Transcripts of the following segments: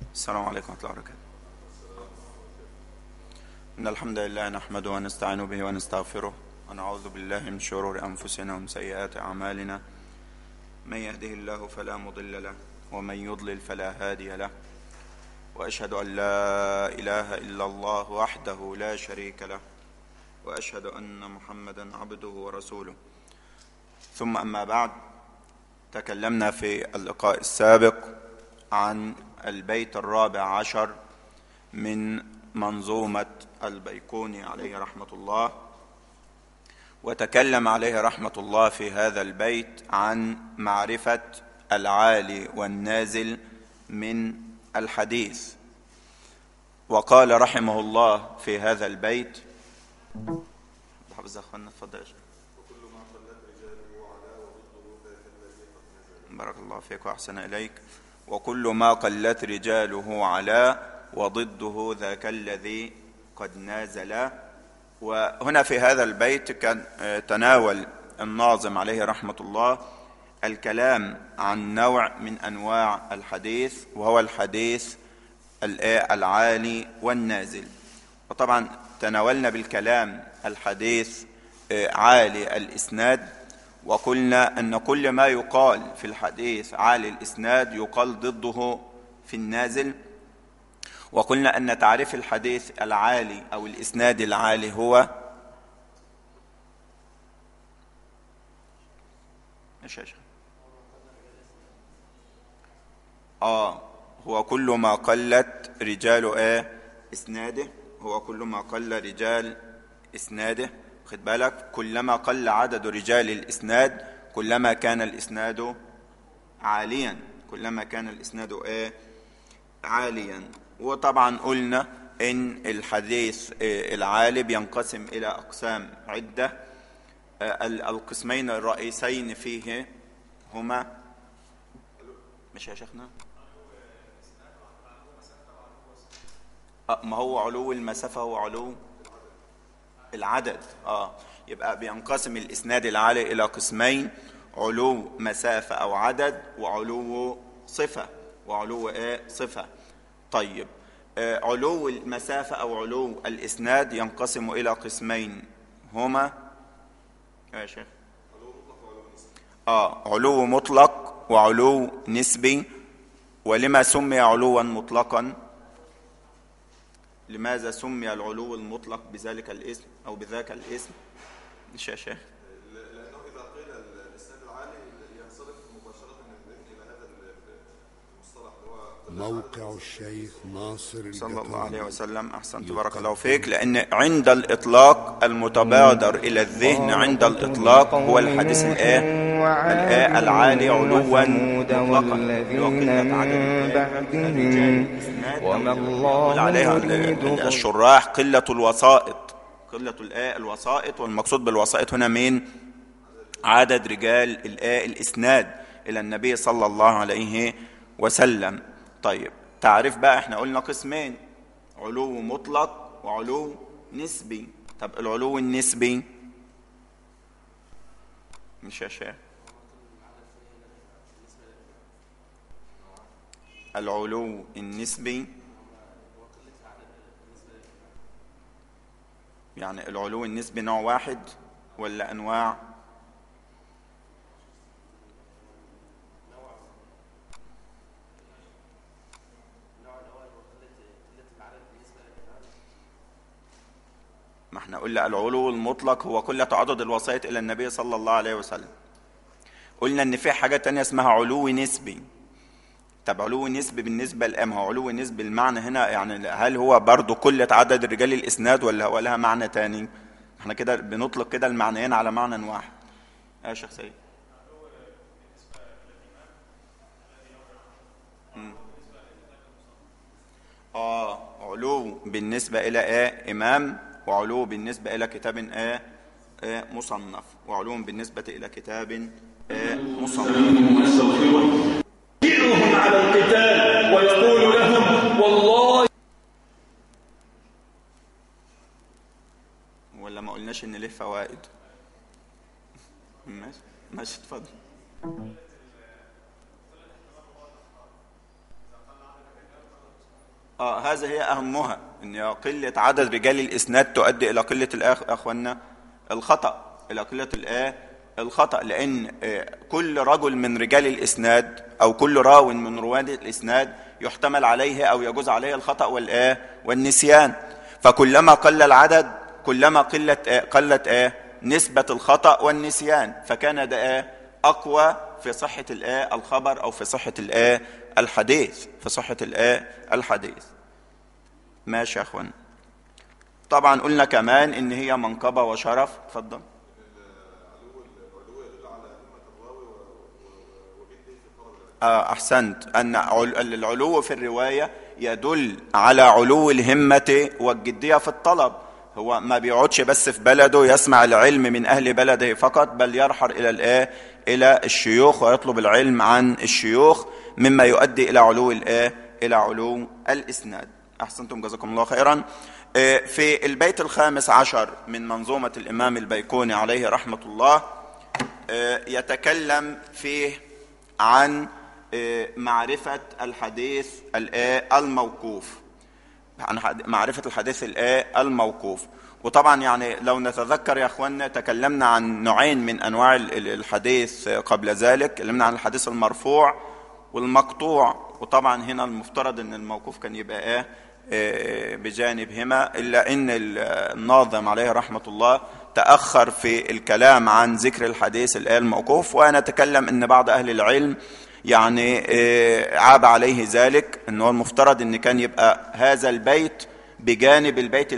السلام عليكم ورحمة الله وبركاته. إن الحمد لله نحمده ونستعين به ونستغفره ونعوذ بالله من شرور أنفسنا ومن سيئات أعمالنا. من يهده الله فلا مضل له ومن يضلل فلا هادي له، وأشهد أن لا إله إلا الله وحده لا شريك له، وأشهد أن محمدا عبده ورسوله. ثم أما بعد، تكلمنا في اللقاء السابق عن البيت 14 من منظومة البيقوني عليه رحمة الله، وتكلم عليه رحمة الله في هذا البيت عن معرفة العالي والنازل من الحديث. وقال رحمه الله في هذا البيت: بارك الله فيك وأحسن إليك. وكل ما قلت رجاله علا وضده ذاك الذي قد نازل. وهنا في هذا البيت كان تناول الناظم عليه رحمة الله الكلام عن نوع من أنواع الحديث، وهو الحديث العالي والنازل. وطبعا تناولنا بالكلام الحديث عالي الإسناد، وقلنا أن كل ما يقال في الحديث عالي الإسناد يقال ضده في النازل. وقلنا أن تعريف الحديث العالي أو الإسناد العالي هو هو كل ما قلت رجال إسناده، هو كل ما قل رجال إسناده. خد بالك، كلما قل عدد رجال الإسناد كلما كان الإسناد عاليا، كلما كان الإسناد عاليا. وطبعا قلنا إن الحديث العالي بينقسم إلى أقسام عدة. القسمين الرئيسين فيه هما مش يا شيخنا؟ ما هو علو المسافة هو علو العدد. يبقى بينقسم الإسناد العالي إلى قسمين: علو مسافة أو عدد، وعلو صفة، وعلو صفة. طيب، علو المسافة أو علو الإسناد ينقسم إلى قسمين هما يا شيخ علو مطلق وعلو نسبي. ولما سمي علوا مطلقا؟ لماذا سمي العلو المطلق بذلك الاسم أو بذاك الاسم؟ مش يا شيخ؟ لأنه إذا قيل الإسناد العالي ينصرف مباشرة إلى هذا المصطلح اللي هو موقع الشيخ ناصر صلى الله عليه الجطاني. وسلم. أحسنت، بارك الله فيك. لأن عند الإطلاق المتبادر إلى الذهن عند الإطلاق هو الحديث العالي علوا مطلقا، وقلة عدد وما يقول الله عليها الشراح قلة الوسائط، قلة الوسائط. والمقصود بالوسائط هنا مين؟ عدد رجال الإسناد إلى النبي صلى الله عليه وسلم. طيب، تعرف بقى، احنا قلنا قسمين: علو مطلق وعلو نسبي. طب العلو النسبي مش يا شيخ؟ العلو النسبي يعني العلو النسبي نوع واحد ولا أنواع؟ ما احنا قلنا العلو المطلق هو كل تعدد الوسائط إلى النبي صلى الله عليه وسلم. قلنا ان في حاجة تانية اسمها علو نسبي. طب علو نسبي بالنسبة لأم هو علو نسبي المعنى هنا يعني هل هو برضو كل عدد رجال الإسناد ولا هو لها معنى تاني؟ احنا كده بنطلق كده المعنيين على معنى واحد. يا شيخ سيد. علو بالنسبة إلى إمام، وعلو بالنسبة إلى كتاب مصنف، وعلو بالنسبة إلى كتاب مصنف. يجيئهم على القتال ويقول لهم والله. ولا ما قلناش إن له فوائد؟ ماشي اتفضل. هذه هي أهمها، إن قلة عدد رجال الإسناد تؤدي إلى قلة أخوانا الخطأ، إلى قلة الخطأ، لأن كل رجل من رجال الإسناد أو كل راو من رواد الإسناد يحتمل عليه أو يجوز عليه الخطأ والنسيان. فكلما قل العدد كلما قلت نسبة الخطأ والنسيان، فكان ده أقوى في صحة الخبر أو في صحة الحديث، في صحة الحديث. ماشي يا أخوان. طبعا قلنا كمان إن هي منقبة وشرف. اتفضل. أحسنت، أن العلو في الرواية يدل على علو الهمة والجدية في الطلب. هو ما بيقعدش بس في بلده يسمع العلم من أهل بلده فقط، بل يرحل إلى الشيوخ ويطلب العلم عن الشيوخ، مما يؤدي إلى علو الإسناد. أحسنتم، جزاكم الله خيرا. في البيت 15 من منظومة الإمام البيكوني عليه رحمة الله يتكلم فيه عن معرفة الحديث الموقوف، عن معرفة الحديث الموقوف. وطبعا يعني لو نتذكر يا أخوانا تكلمنا عن نوعين من أنواع الحديث قبل ذلك، تكلمنا عن الحديث المرفوع والمقطوع. وطبعا هنا المفترض أن الموقوف كان يبقى بجانبهما، إلا أن الناظم عليه رحمة الله تأخر في الكلام عن ذكر الحديث الموقوف. وأنا أتكلم أن بعض أهل العلم يعني عاب عليه ذلك، أنه المفترض أن كان يبقى هذا البيت بجانب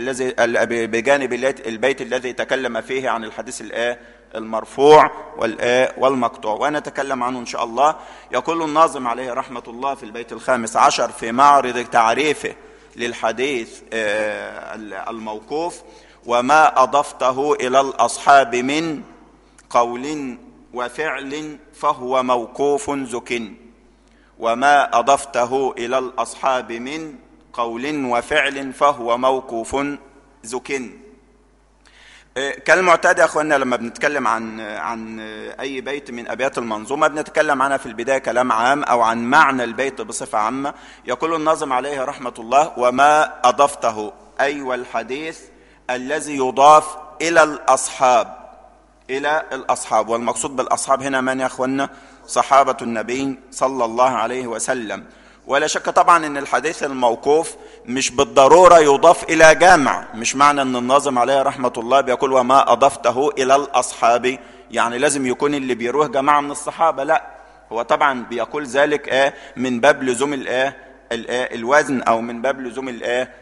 البيت الذي تكلم فيه عن الحديث المرفوع والمقطوع، وأنا أتكلم عنه إن شاء الله. يقول الناظم عليه رحمة الله في البيت 15 في معرض تعريفه للحديث الموقوف: وما أضفته إلى الأصحاب من قول وفعل فهو موقوف زك. وما أضفته إلى الأصحاب من قول وفعل فهو موقوف زك. كالمعتاد يا أخوانا لما بنتكلم عن أي بيت من أبيات المنظومة بنتكلم عنها في البداية كلام عام أو عن معنى البيت بصفة عامة. يقول الناظم عليه رحمة الله: وما أضفته، أي والحديث الذي يضاف إلى الأصحاب، والمقصود بالأصحاب هنا من يا أخوانا؟ صحابة النبي صلى الله عليه وسلم. ولا شك طبعا ان الحديث الموقوف مش بالضرورة يضاف الى جامع، مش معنى ان الناظم عليه رحمة الله بيقول وما اضفته الى الاصحاب يعني لازم يكون اللي بيروه جماعة من الصحابة، لا، هو طبعا بيقول ذلك من باب لزوم الوزن، او من باب لزوم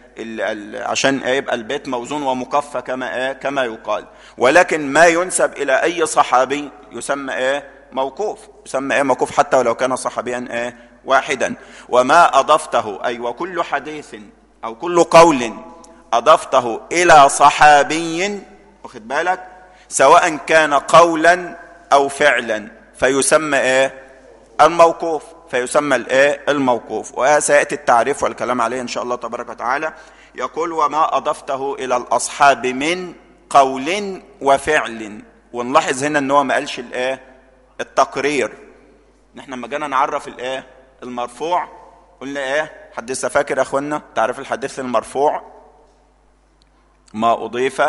عشان يبقى البيت موزون ومكفى كما يقال. ولكن ما ينسب الى اي صحابي يسمى موقوف، يسمى موقوف حتى ولو كان صحابيا واحدا. وما أضفته، أي وكل حديث أو كل قول أضفته إلى صحابي، واخد بالك، سواء كان قولا أو فعلا فيسمى الموقوف، الموقوف. وسيأتي التعريف والكلام عليه إن شاء الله تبارك وتعالى. يقول: وما أضفته إلى الأصحاب من قول وفعل. ونلاحظ هنا أنه ما قالش التقرير. نحن لما جينا نعرف المرفوع قلنا حد لسه فاكر يا اخوانا تعرف الحديث المرفوع؟ ما اضيف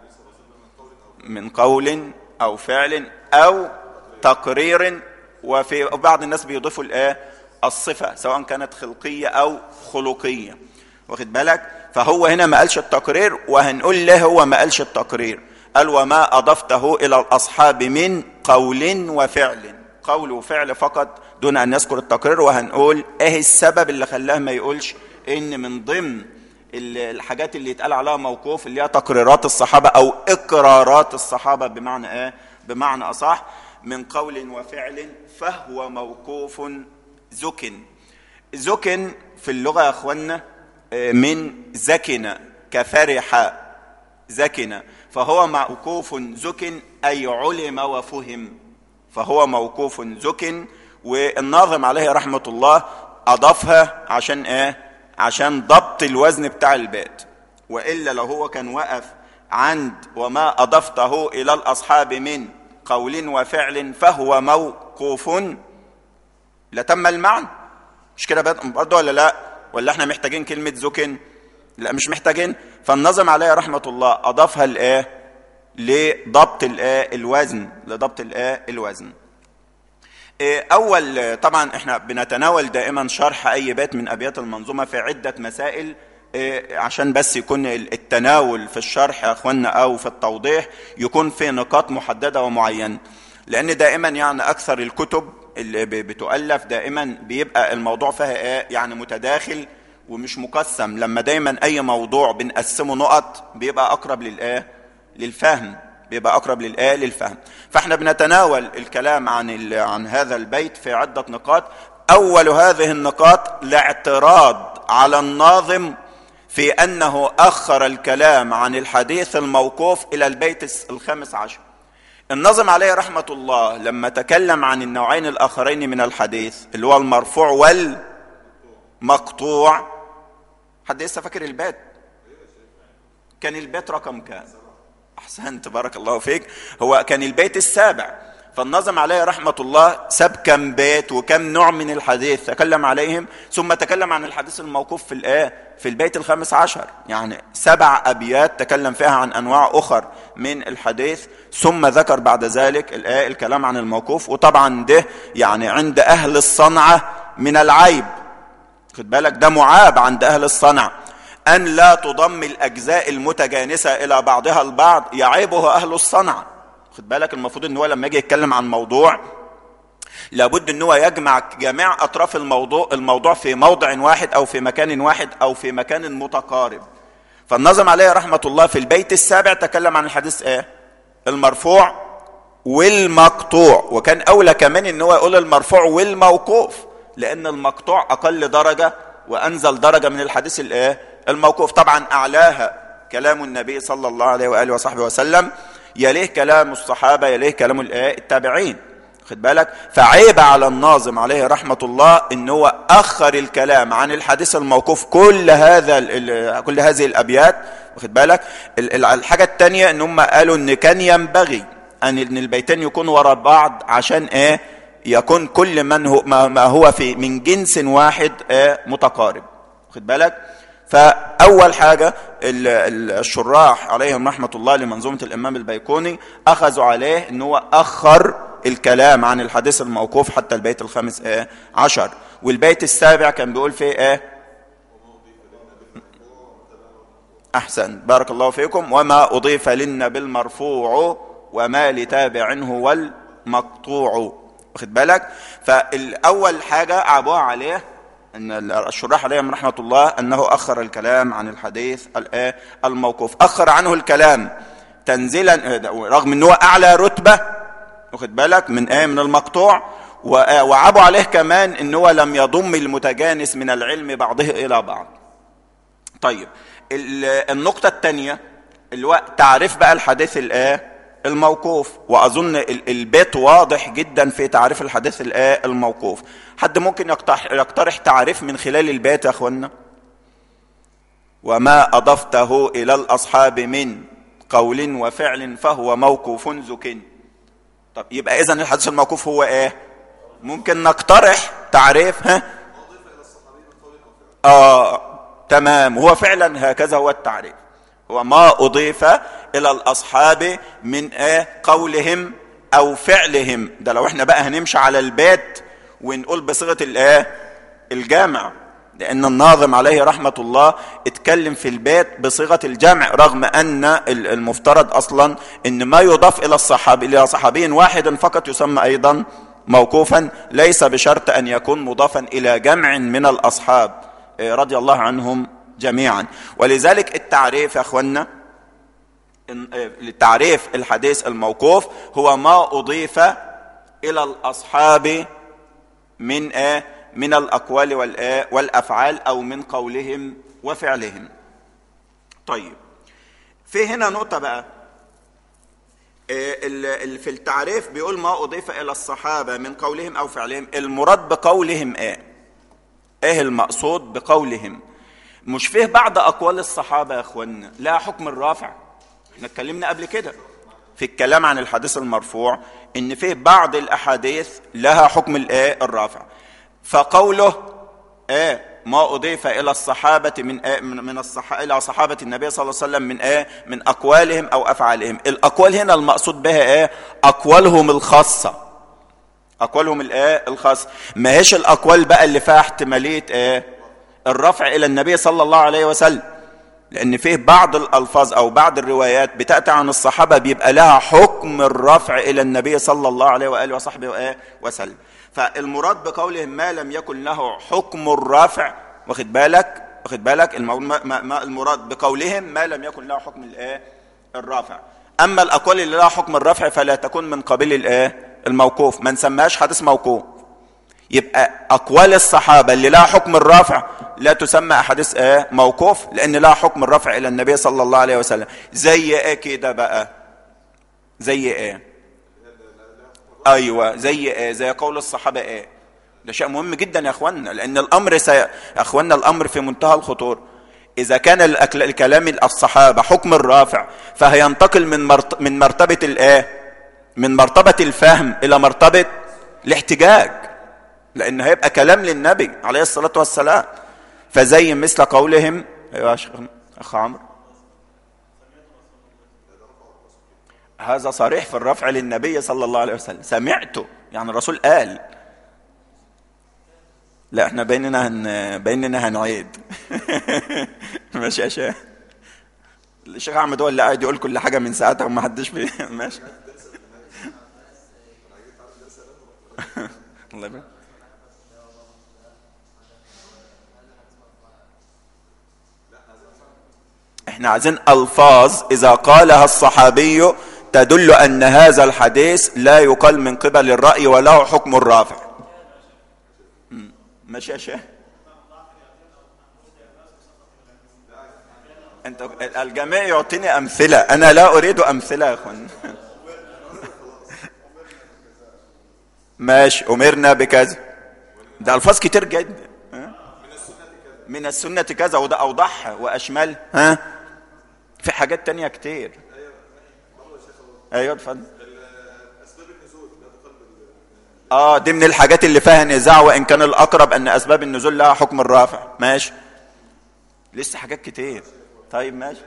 من قول او فعل او تقرير، وفي بعض الناس بيضيفوا الصفه سواء كانت خلقيه او خلقيه، واخد بالك. فهو هنا ما قالش التقرير، وهنقول له هو ما قالش التقرير، قال وما اضفته الى الاصحاب من قول وفعل، قول وفعل فقط دون أن يذكر التقرير. وهنقول ايه السبب اللي خلاه ما يقولش ان من ضمن الحاجات اللي يتقال عليها موقوف اللي هي تقريرات الصحابة او اقرارات الصحابة، بمعنى اصح، من قول وفعل فهو موقوف زك. زك في اللغة يا اخوانا من زكن كفرح زكن، فهو موقوف زك أي علم وفهم، فهو موقوف زك. والناظم عليه رحمة الله أضافها عشان عشان ضبط الوزن بتاع البيت، وإلا لو هو كان وقف عند وما أضفته إلى الأصحاب من قول وفعل فهو موقوف لتم المعنى، مش كده برضه ولا لا؟ ولا احنا محتاجين كلمة زكن؟ لا مش محتاجين. فالناظم عليه رحمة الله أضافها لضبط الوزن، لضبط الوزن. أول طبعا احنا بنتناول دائما شرح أي بيت من أبيات المنظومة في عدة مسائل، عشان بس يكون التناول في الشرح يا أخوانا أو في التوضيح يكون في نقاط محددة ومعينة، لأن دائما يعني أكثر الكتب اللي بتؤلف دائما بيبقى الموضوع فيها يعني متداخل ومش مقسم. لما دايما أي موضوع بنقسمه نقط بيبقى أقرب للفهم، بيبقى أقرب للفهم. فاحنا بنتناول الكلام عن هذا البيت في عدة نقاط. أول هذه النقاط الاعتراض على الناظم في أنه أخر الكلام عن الحديث الموقوف إلى البيت 15. الناظم عليه رحمة الله لما تكلم عن النوعين الآخرين من الحديث اللي هو المرفوع والمقطوع، حد لسه فاكر البيت؟ كان البيت رقم كام؟ أحسنت بارك الله فيك، هو كان البيت 7. فالناظم عليه رحمة الله ساب كم بيت وكم نوع من الحديث تكلم عليهم، ثم تكلم عن الحديث الموقوف في البيت 15. يعني 7 أبيات تكلم فيها عن أنواع أخر من الحديث، ثم ذكر بعد ذلك الكلام عن الموقوف. وطبعا ده يعني عند أهل الصنعة من العيب، خد بالك ده معاب عند أهل الصنعة أن لا تضم الأجزاء المتجانسة إلى بعضها البعض، يعيبه أهل الصنعة. خد بالك المفروض ان هو لما يجي يتكلم عن موضوع لابد ان هو يجمع جميع اطراف الموضوع في موضع واحد او في مكان واحد او في مكان متقارب. فالناظم عليه رحمة الله في البيت 7 تكلم عن الحديث المرفوع والمقطوع، وكان اولى كمان ان هو يقول المرفوع والموقوف، لان المقطوع اقل درجة وانزل درجة من الحديث الموقوف. طبعا اعلاها كلام النبي صلى الله عليه وآله وصحبه وسلم، يليه كلام الصحابة، يليه كلام التابعين. خد بالك، فعيب على الناظم عليه رحمة الله ان هو اخر الكلام عن الحديث الموقوف كل هذه الابيات. واخد بالك. الحاجة التانية ان هم قالوا ان كان ينبغي ان البيتين يكونوا وراء بعض عشان يكون كل ما هو في من جنس واحد متقارب. خد بالك. فأول حاجة الشراح عليهم رحمة الله لمنظومة الإمام البيقوني أخذوا عليه أنه هو أخر الكلام عن الحديث الموقوف حتى البيت 15. والبيت 7 كان بيقول فيه أحسن بارك الله فيكم، وما أضيف للنبي المرفوع وما لتابع هو المقطوع. واخد بالك. فالأول حاجة عابوها عليه ان الشراح عليهم رحمة الله انه اخر الكلام عن الحديث الموقوف، اخر عنه الكلام تنزيلا رغم انه اعلى رتبة. واخد بالك من المقطوع. وعابوا عليه كمان انه لم يضم المتجانس من العلم بعضه الى بعض. طيب النقطة الثانية اللي هو تعريف بقى الحديث الموقوف، واظن البيت واضح جدا في تعريف الحديث الموقوف. حد ممكن يقترح تعريف من خلال البيت يا اخوانا؟ وما اضفته الى الاصحاب من قول وفعل فهو موقوف زكٍ. طب يبقى اذا الحديث الموقوف هو ممكن نقترح تعريف تمام. هو فعلا هكذا هو التعريف، هو ما أضيف إلى الأصحاب من قولهم أو فعلهم. ده لو احنا بقى هنمشي على البيت ونقول بصيغة الجامع، لأن الناظم عليه رحمة الله اتكلم في البيت بصيغة الجمع، رغم أن المفترض أصلا أن ما يضاف إلى صحابي واحد فقط يسمى أيضا موقوفا، ليس بشرط أن يكون مضافا إلى جمع من الأصحاب رضي الله عنهم جميعا. ولذلك التعريف يا أخوانا، لتعريف الحديث الموقوف هو ما أضيف إلى الأصحاب من الأقوال والأفعال أو من قولهم وفعلهم. طيب في هنا نقطة بقى في التعريف بيقول ما أضيف إلى الصحابة من قولهم أو فعلهم. المراد بقولهم إيه المقصود بقولهم؟ مش فيه بعض أقوال الصحابة يا أخوانا لا حكم الرافع. احنا اتكلمنا قبل كده في الكلام عن الحديث المرفوع ان فيه بعض الأحاديث لها حكم الرافع. فقوله ما أضيف إلى الصحابة إلى صحابة النبي صلى الله عليه وسلم من أقوالهم أو أفعالهم. الأقوال هنا المقصود بها أقوالهم الخاصة، أقوالهم الخاصة، ما هيش الأقوال بقى اللي فيها احتمالية الرفع إلى النبي صلى الله عليه وسلم، لأن فيه بعض الألفاظ أو بعض الروايات بتأتي عن الصحابة بيبقى لها حكم الرفع إلى النبي صلى الله عليه وآله وصحبه وسلم. فالمراد بقولهم ما لم يكن له حكم الرفع، واخد بالك المراد بقولهم ما لم يكن له حكم الرفع. أما الأقوال اللي لها حكم الرفع فلا تكون من قبيل الموقوف، ما نسميهاش حديث موقوف. يبقى أقوال الصحابة اللي لها حكم الرفع لا تسمى أحاديث موقوف، لأن لها حكم الرفع إلى النبي صلى الله عليه وسلم. زي كده بقى؟ زي أيوة، زي قول الصحابة ده شيء مهم جدا يا أخوانا، لأن الأمر أخوانا الأمر في منتهى الخطورة. إذا كان الكلام الصحابة حكم الرافع فهينتقل من مرتبة من مرتبة الفهم إلى مرتبة الاحتجاج، لأنه هيبقى كلام للنبي عليه الصلاة والسلام. فزي مثل قولهم، أيوة أخ عمرو، هذا صريح في الرفع للنبي صلى الله عليه وسلم، سمعته يعني الرسول قال. لا احنا بيننا هنعيد ماشي يا شيخ. الشيخ احمد هو اللي قاعد يقول كل حاجه من ساعتها وما حدش فيه ماشي الله يبارك. احنا عايزين الفاظ اذا قالها الصحابي تدل ان هذا الحديث لا يقال من قبل الرأي وله حكم الرافع. ماشي يا شيخ. انت الجميع يعطيني امثله، انا لا اريد امثله يا اخوان. ماشي، امرنا بكذا، ده الفاظ كتير جدا. من السنه كذا، وده اوضحها واشمل. في حاجات تانية كتير. ايوه اتفضل. دي من الحاجات اللي فيها نزاع، وان كان الاقرب ان اسباب النزول لها حكم الرافع. ماشي، لسه حاجات كتير. طيب ماشي.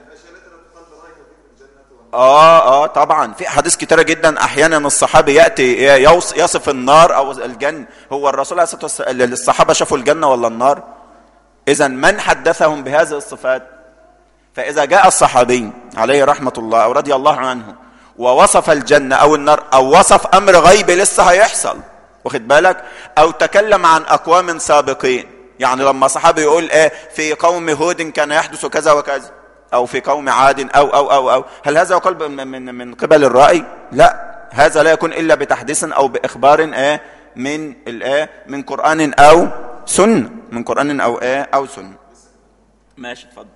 طبعا في احاديث كتيره جدا. احيانا الصحابي ياتي يصف النار او الجنه. هو الرسول عليه الصلاه والسلام الصحابه شافوا الجنه ولا النار؟ اذا من حدثهم بهذه الصفات؟ فاذا جاء الصحابي عليه رحمه الله او رضي الله عنه ووصف الجنه او النار او وصف امر غيبي لسه هيحصل، واخد بالك، او تكلم عن اقوام سابقين، يعني لما صحابي يقول في قوم هود كان يحدث كذا وكذا، او في قوم عاد او هل هذا يقال من قبل الرأي؟ لا، هذا لا يكون الا بتحديث او باخبار من قرآن او سنة، من قرآن او سنة. ماشي اتفضل.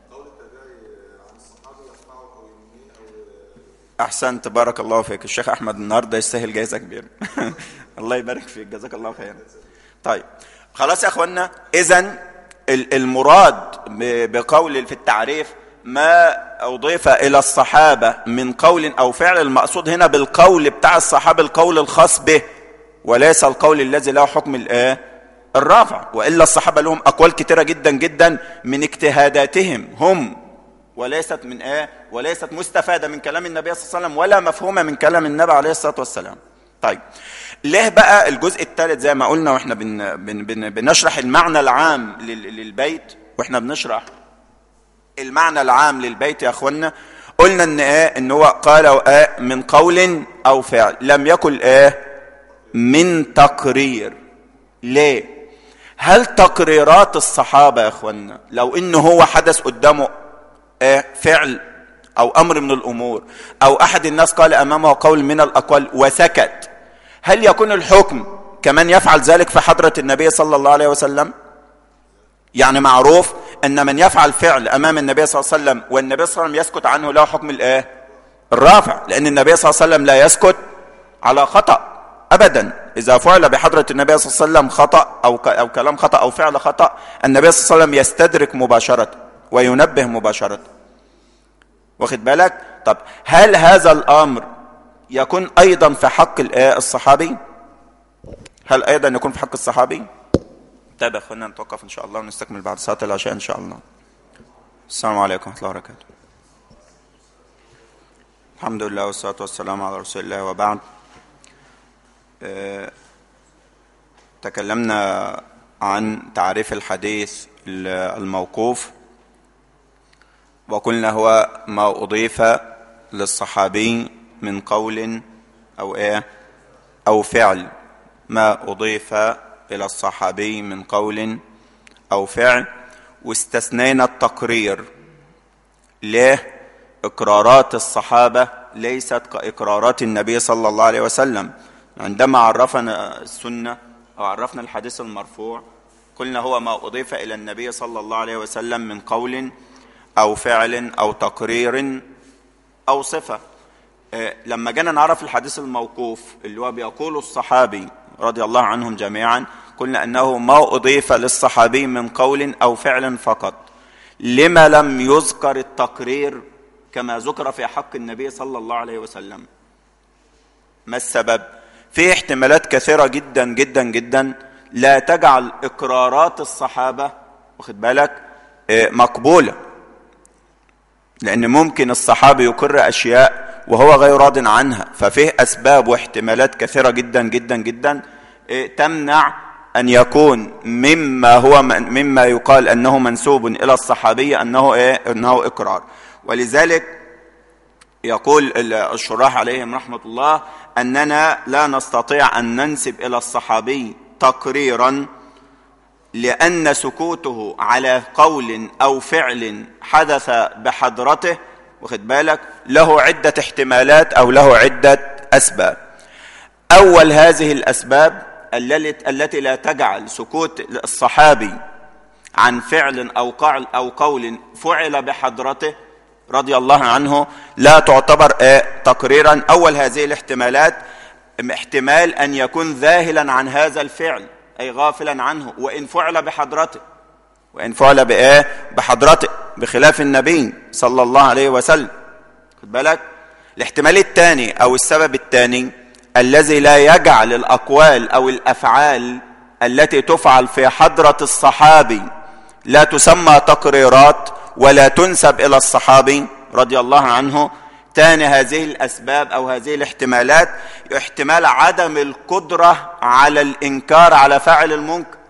احسنت، بارك الله فيك. الشيخ احمد النهارده يستاهل جائزة كبيرة الله يبارك فيك، جزاك الله خيرا. طيب خلاص يا اخوانا، اذن المراد بقول في التعريف ما أضيف إلى الصحابة من قول أو فعل، المقصود هنا بالقول بتاع الصحابة القول الخاص به، وليس القول الذي له حكم الرافع. وإلا الصحابة لهم أقوال كتيرة جدا جدا من اجتهاداتهم هم، وليست وليست مستفادة من كلام النبي صلى الله عليه وسلم ولا مفهومة من كلام النبي عليه الصلاة والسلام. طيب ليه بقى الجزء الثالث زي ما قلنا واحنا بنشرح المعنى العام للبيت، واحنا بنشرح المعنى العام للبيت يا اخوانا، قلنا ان هو قال من قول او فعل، لم يكن من تقرير. ليه؟ هل تقريرات الصحابة يا اخوانا لو انه هو حدث قدامه فعل او امر من الامور، او احد الناس قال امامه قول من الاقوال وسكت، هل يكون الحكم كمن يفعل ذلك في حضرة النبي صلى الله عليه وسلم؟ يعني معروف ان من يفعل فعل امام النبي صلى الله عليه وسلم والنبي صلى الله عليه وسلم يسكت عنه له حكم الرافع، لان النبي صلى الله عليه وسلم لا يسكت على خطأ ابدا. اذا فعل بحضرة النبي صلى الله عليه وسلم خطأ او كلام خطأ او فعل خطأ، النبي صلى الله عليه وسلم يستدرك مباشرة وينبه مباشرة، واخد بالك. طب هل هذا الامر يكون ايضا في حق الصحابي؟ هل ايضا يكون في حق الصحابي؟ طيب يا اخوانا نتوقف ان شاء الله ونستكمل بعد صلاه العشاء ان شاء الله. السلام عليكم ورحمه الله وبركاته. الحمد لله والصلاه والسلام على رسول الله وبعد. تكلمنا عن تعريف الحديث الموقوف، وقلنا هو ما أضيف للصحابي من قول أو فعل، ما أضيف إلى الصحابي من قول أو فعل. واستثنينا التقرير. ليه؟ إقرارات الصحابة ليست كإقرارات النبي صلى الله عليه وسلم. عندما عرفنا السنة أو عرفنا الحديث المرفوع قلنا هو ما أضيف إلى النبي صلى الله عليه وسلم من قول أو فعل أو تقرير أو صفة. لما جينا نعرف الحديث الموقوف اللي هو بيقول الصحابي رضي الله عنهم جميعا، قلنا أنه ما أضيف للصحابي من قول أو فعل فقط. لما لم يذكر التقرير كما ذكر في حق النبي صلى الله عليه وسلم؟ ما السبب؟ في احتمالات كثيرة جدا جدا جدا لا تجعل إقرارات الصحابة واخد بالك مقبولة، لأن ممكن الصحابي يقر أشياء وهو غير راض عنها. ففيه أسباب واحتمالات كثيرة جدا جدا جدا تمنع أن يكون مما يقال أنه منسوب إلى الصحابي أنه إقرار. ولذلك يقول الشراح عليهم رحمة الله أننا لا نستطيع أن ننسب إلى الصحابي تقريرا، لأن سكوته على قول أو فعل حدث بحضرته واخد بالك له عدة احتمالات أو له عدة أسباب. أول هذه الأسباب التي لا تجعل سكوت الصحابي عن فعل أو قول فعل بحضرته رضي الله عنه لا تعتبر تقريرا. أول هذه الاحتمالات احتمال أن يكون ذاهلا عن هذا الفعل، أي غافلا عنه، وإن فعل بحضرته، بحضرته بخلاف النبي صلى الله عليه وسلم. خد بالك. الاحتمال الثاني أو السبب الثاني الذي لا يجعل الأقوال أو الأفعال التي تفعل في حضرة الصحابي لا تسمى تقريرات ولا تنسب إلى الصحابي رضي الله عنه. ثاني هذه الأسباب أو هذه الاحتمالات احتمال عدم القدرة على الإنكار على فاعل المنكر،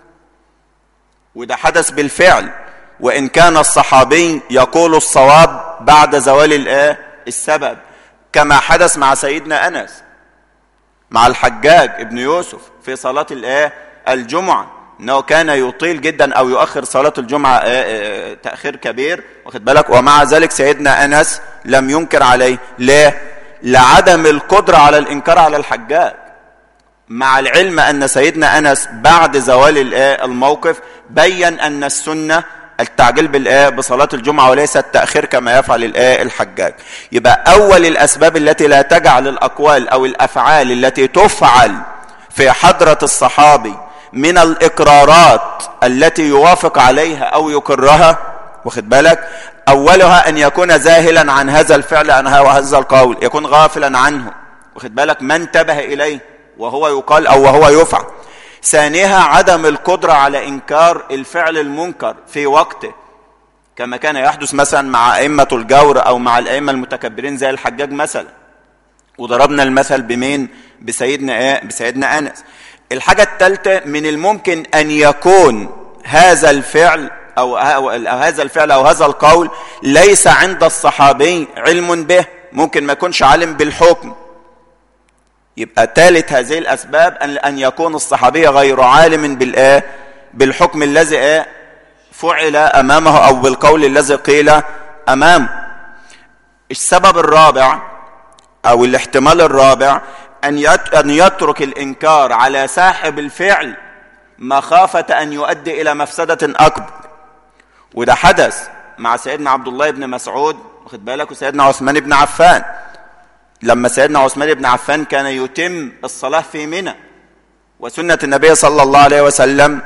وده حدث بالفعل، وإن كان الصحابي يقول الصواب بعد زوال السبب، كما حدث مع سيدنا أنس مع الحجاج ابن يوسف في صلاة الجمعة، أنه كان يطيل جدا أو يؤخر صلاة الجمعة تأخير كبير واخد بالك، ومع ذلك سيدنا أنس لم ينكر عليه. ليه؟ لعدم القدرة على الإنكار على الحجاج، مع العلم أن سيدنا أنس بعد زوال الموقف بيّن أن السنة التعجيل بصلاة الجمعة وليس التأخير كما يفعل الحجاج. يبقى أول الأسباب التي لا تجعل الأقوال أو الأفعال التي تفعل في حضرة الصحابي من الإقرارات التي يوافق عليها أو يقرها واخد بالك، أولها أن يكون ذاهلا عن هذا الفعل وهذا القول، يكون غافلا عنه واخد بالك، ما انتبه إليه وهو يقال أو وهو يفعل. ثانيها عدم القدرة على إنكار الفعل المنكر في وقته، كما كان يحدث مثلا مع أئمة الجور أو مع الأئمة المتكبرين زي الحجاج مثلا، وضربنا المثل بمين؟ بسيدنا أنس. الحاجة الثالثة من الممكن أن يكون هذا الفعل أو هذا القول ليس عند الصحابي علم به، ممكن ما يكونش عالم بالحكم. يبقى ثالث هذه الأسباب أن يكون الصحابي غير عالم بالحكم الذي فعل أمامه أو بالقول الذي قيل أمامه. السبب الرابع أو الاحتمال الرابع أن يترك الإنكار على صاحب الفعل مخافة أن يؤدي إلى مفسدة أكبر، وده حدث مع سيدنا عبد الله بن مسعود واخد بالك وسيدنا عثمان بن عفان، لما سيدنا عثمان بن عفان كان يتم الصلاة في منى، وسنة النبي صلى الله عليه وسلم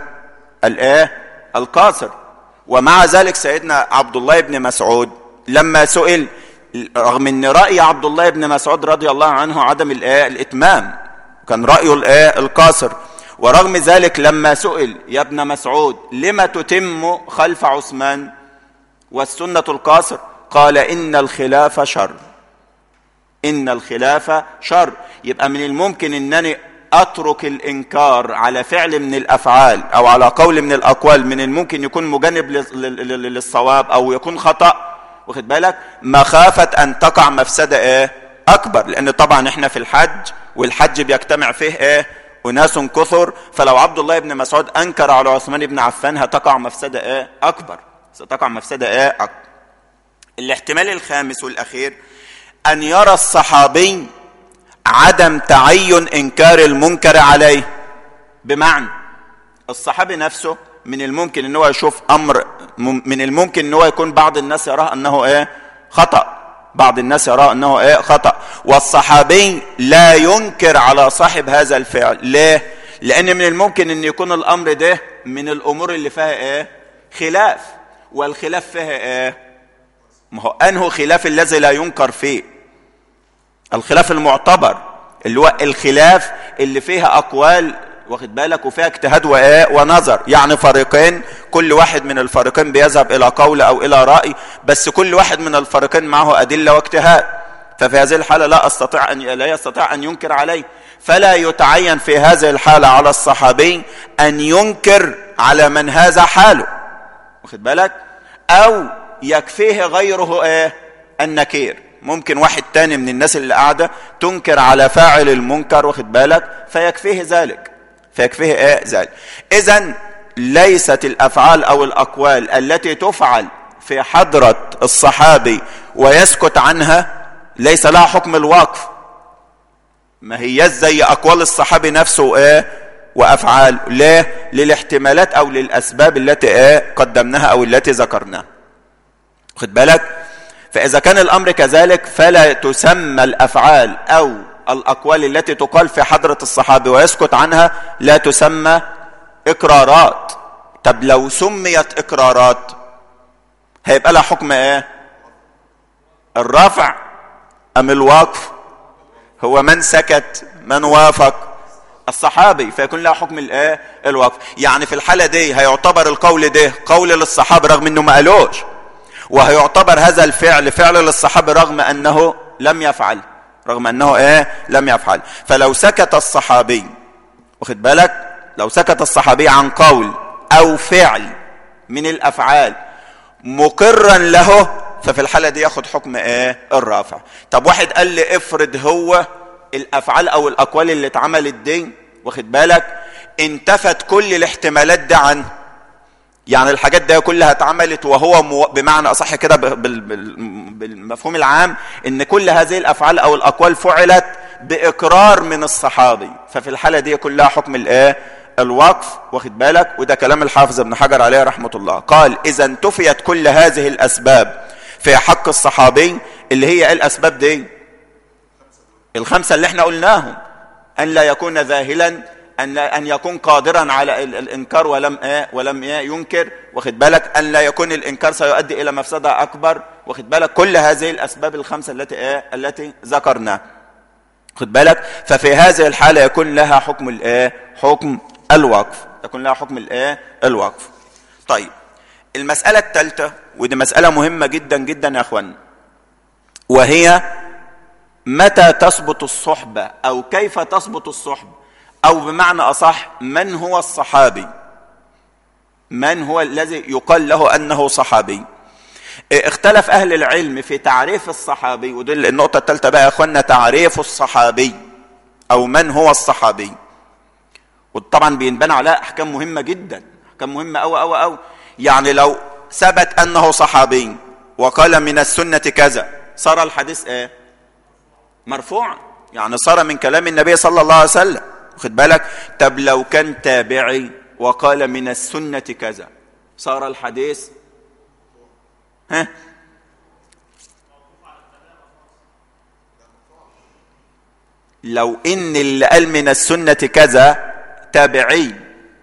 القاصر، ومع ذلك سيدنا عبد الله بن مسعود لما سئل، رغم ان رأي عبد الله بن مسعود رضي الله عنه عدم الاتمام، كان رأيه القاصر، ورغم ذلك لما سئل يا ابن مسعود لما تتم خلف عثمان والسنة القاصر، قال إن الخلاف شر. إن الخلاف شر. يبقى من الممكن أنني أترك الإنكار على فعل من الأفعال أو على قول من الأقوال، من الممكن يكون مجانب للصواب أو يكون خطأ، واخد بالك، مخافة أن تقع مفسدة أكبر. لأن طبعا إحنا في الحج، والحج بيجتمع فيه أناس كثر، فلو عبد الله بن مسعود أنكر على عثمان بن عفان هتقع مفسدة أكبر، ستقع مفسدة أكبر. الاحتمال الخامس والأخير أن يرى الصحابي عدم تعين إنكار المنكر عليه. بمعنى الصحابي نفسه من الممكن أنه يشوف أمر، من الممكن أنه يكون بعض الناس يراه أنه خطأ، بعض الناس يراه أنه خطأ، والصحابي لا ينكر على صاحب هذا الفعل. ليه؟ لأن من الممكن أن يكون الأمر ده من الأمور اللي فيها خلاف، والخلاف فيها ما هو أنه خلاف الذي لا ينكر فيه، الخلاف المعتبر اللي هو الخلاف اللي فيها أقوال، واخد بالك، وفيها اجتهاد ونظر. يعني فريقين، كل واحد من الفريقين بيذهب إلى قول أو إلى رأي، بس كل واحد من الفريقين معه أدلة واجتهاد، ففي هذه الحالة لا يستطيع أن ينكر عليه. فلا يتعين في هذه الحالة على الصحابي أن ينكر على من هذا حاله، واخد بالك، أو يكفيه غيره النكير. ممكن واحد تاني من الناس اللي قاعدة تنكر على فاعل المنكر، واخد بالك، فيكفيه ذلك، ذلك. إذن ليست الأفعال أو الأقوال التي تفعل في حضرة الصحابي ويسكت عنها ليس لها حكم الوقف، ما هي زي أقوال الصحابي نفسه وأفعال. ليه؟ للاحتمالات أو للأسباب التي قدمناها أو التي ذكرناها، واخد بالك. فإذا كان الأمر كذلك فلا تسمى الأفعال أو الأقوال التي تقال في حضرة الصحابي ويسكت عنها لا تسمى إقرارات. طب لو سميت إقرارات هيبقى لها حكم الرفع أم الوقف؟ هو من سكت، من وافق الصحابي، فيكون لها حكم الوقف. يعني في الحالة دي هيعتبر القول ده قول للصحابي رغم أنه ما قالوش، وهيعتبر هذا الفعل فعل للصحابي رغم أنه لم يفعل، لم يفعل. فلو سكت الصحابي، واخد بالك، لو سكت الصحابي عن قول أو فعل من الأفعال مقرا له، ففي الحالة دي ياخد حكم الرافع. طب واحد قال لي افرض هو الأفعال أو الأقوال اللي اتعملت دي، واخد بالك، انتفت كل الاحتمالات دي عنه، يعني الحاجات دي كلها اتعملت وهو بمعنى أصح كده بالمفهوم العام ان كل هذه الأفعال أو الأقوال فعلت بإقرار من الصحابي، ففي الحالة دي كلها حكم الوقف، واخد بالك. وده كلام الحافظ ابن حجر عليه رحمة الله، قال إذا انتفيت كل هذه الأسباب في حق الصحابي، اللي هي الأسباب دي الخمسة اللي احنا قلناهم، أن لا يكون ذاهلا، أن يكون قادرا على الإنكار ولم ينكر، واخد بالك، أن لا يكون الإنكار سيؤدي إلى مفسدة أكبر، واخد بالك. كل هذه الأسباب الخمسة التي ذكرناها، واخد بالك. ففي هذه الحالة يكون لها حكم حكم الوقف، يكون لها حكم الوقف. طيب المسألة الثالثة، ودي مسألة مهمة جدا جدا يا أخوان، وهي متى تثبت الصحبة أو كيف تثبت الصحبة، أو بمعنى أصح من هو الصحابي، من هو الذي يقال له أنه صحابي. اختلف أهل العلم في تعريف الصحابي، ودي النقطة الثالثة بقى يا أخوانا، تعريف الصحابي أو من هو الصحابي. وطبعا بينبنى على أحكام مهمة جدا، أحكام مهمة أو يعني لو ثبت أنه صحابي وقال من السنة كذا، صار الحديث مرفوع، يعني صار من كلام النبي صلى الله عليه وسلم، خد بالك. طب لو كان تابعي وقال من السنة كذا، صار الحديث لو ان اللي قال من السنة كذا تابعي،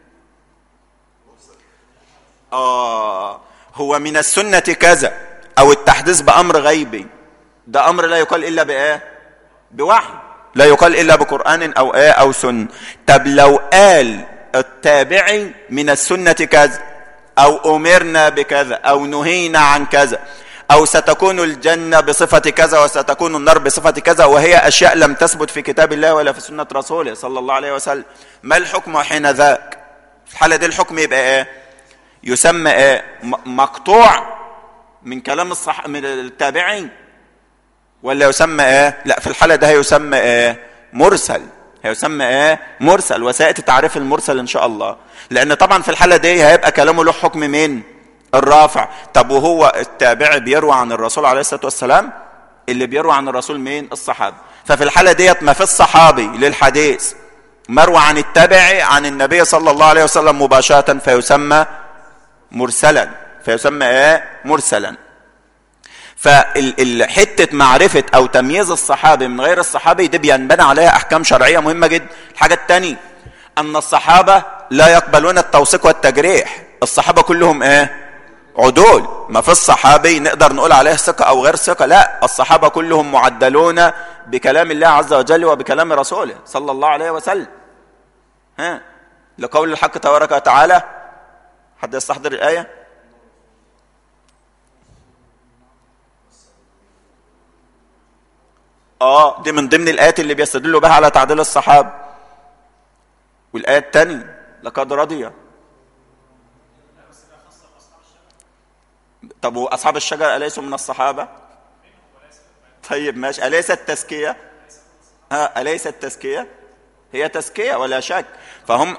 هو من السنة كذا، او التحديث بأمر غيبي، ده امر لا يقال الا بوحي، لا يقال إلا بقرآن أو أو سنة. طب لو قال التابعي من السنة كذا، أو أمرنا بكذا، أو نهينا عن كذا، أو ستكون الجنة بصفة كذا وستكون النار بصفة كذا، وهي أشياء لم تثبت في كتاب الله ولا في سنة رسوله صلى الله عليه وسلم، ما الحكم حين ذاك؟ في الحالة دي الحكم يبقى إيه؟ يسمى إيه؟ مقطوع من كلام من التابعين، ولا يسمى إيه؟ لا، في الحالة ده هيسمى إيه؟ مرسل. هيسمى إيه؟ مرسل. وسيأتي تعريف المرسل إن شاء الله، لأن طبعا في الحالة دي هيبقى كلامه له حكم مين؟ الرافع. طب وهو التابعي بيروى عن الرسول عليه الصلاة والسلام؟ اللي بيروى عن الرسول مين؟ الصحابة. ففي الحالة ديت ما في الصحابي للحديث مروى عن التابعي عن النبي صلى الله عليه وسلم مباشرة فيسمى مرسلا. فيسمى ايه؟ مرسلا. فالحتة معرفة او تمييز الصحابي من غير الصحابي دي بينبنى عليها احكام شرعية مهمة جدا. الحاجة الثانية ان الصحابة لا يقبلون التوثيق والتجريح. الصحابة كلهم ايه؟ عدول. ما في الصحابي نقدر نقول عليه ثقة او غير ثقة، لا، الصحابة كلهم معدلون بكلام الله عز وجل وبكلام رسوله صلى الله عليه وسلم. لقول الحق تبارك وتعالى، حد يستحضر الآية؟ دي من ضمن الآيات اللي بيستدلوا بها على تعديل الصحابة. والآية الثانية لقد رضي. طب وأصحاب الشجر أليسوا من الصحابة؟ طيب ماشي، أليست تزكية؟ أليست تزكية؟ هي تزكية ولا شك. فهم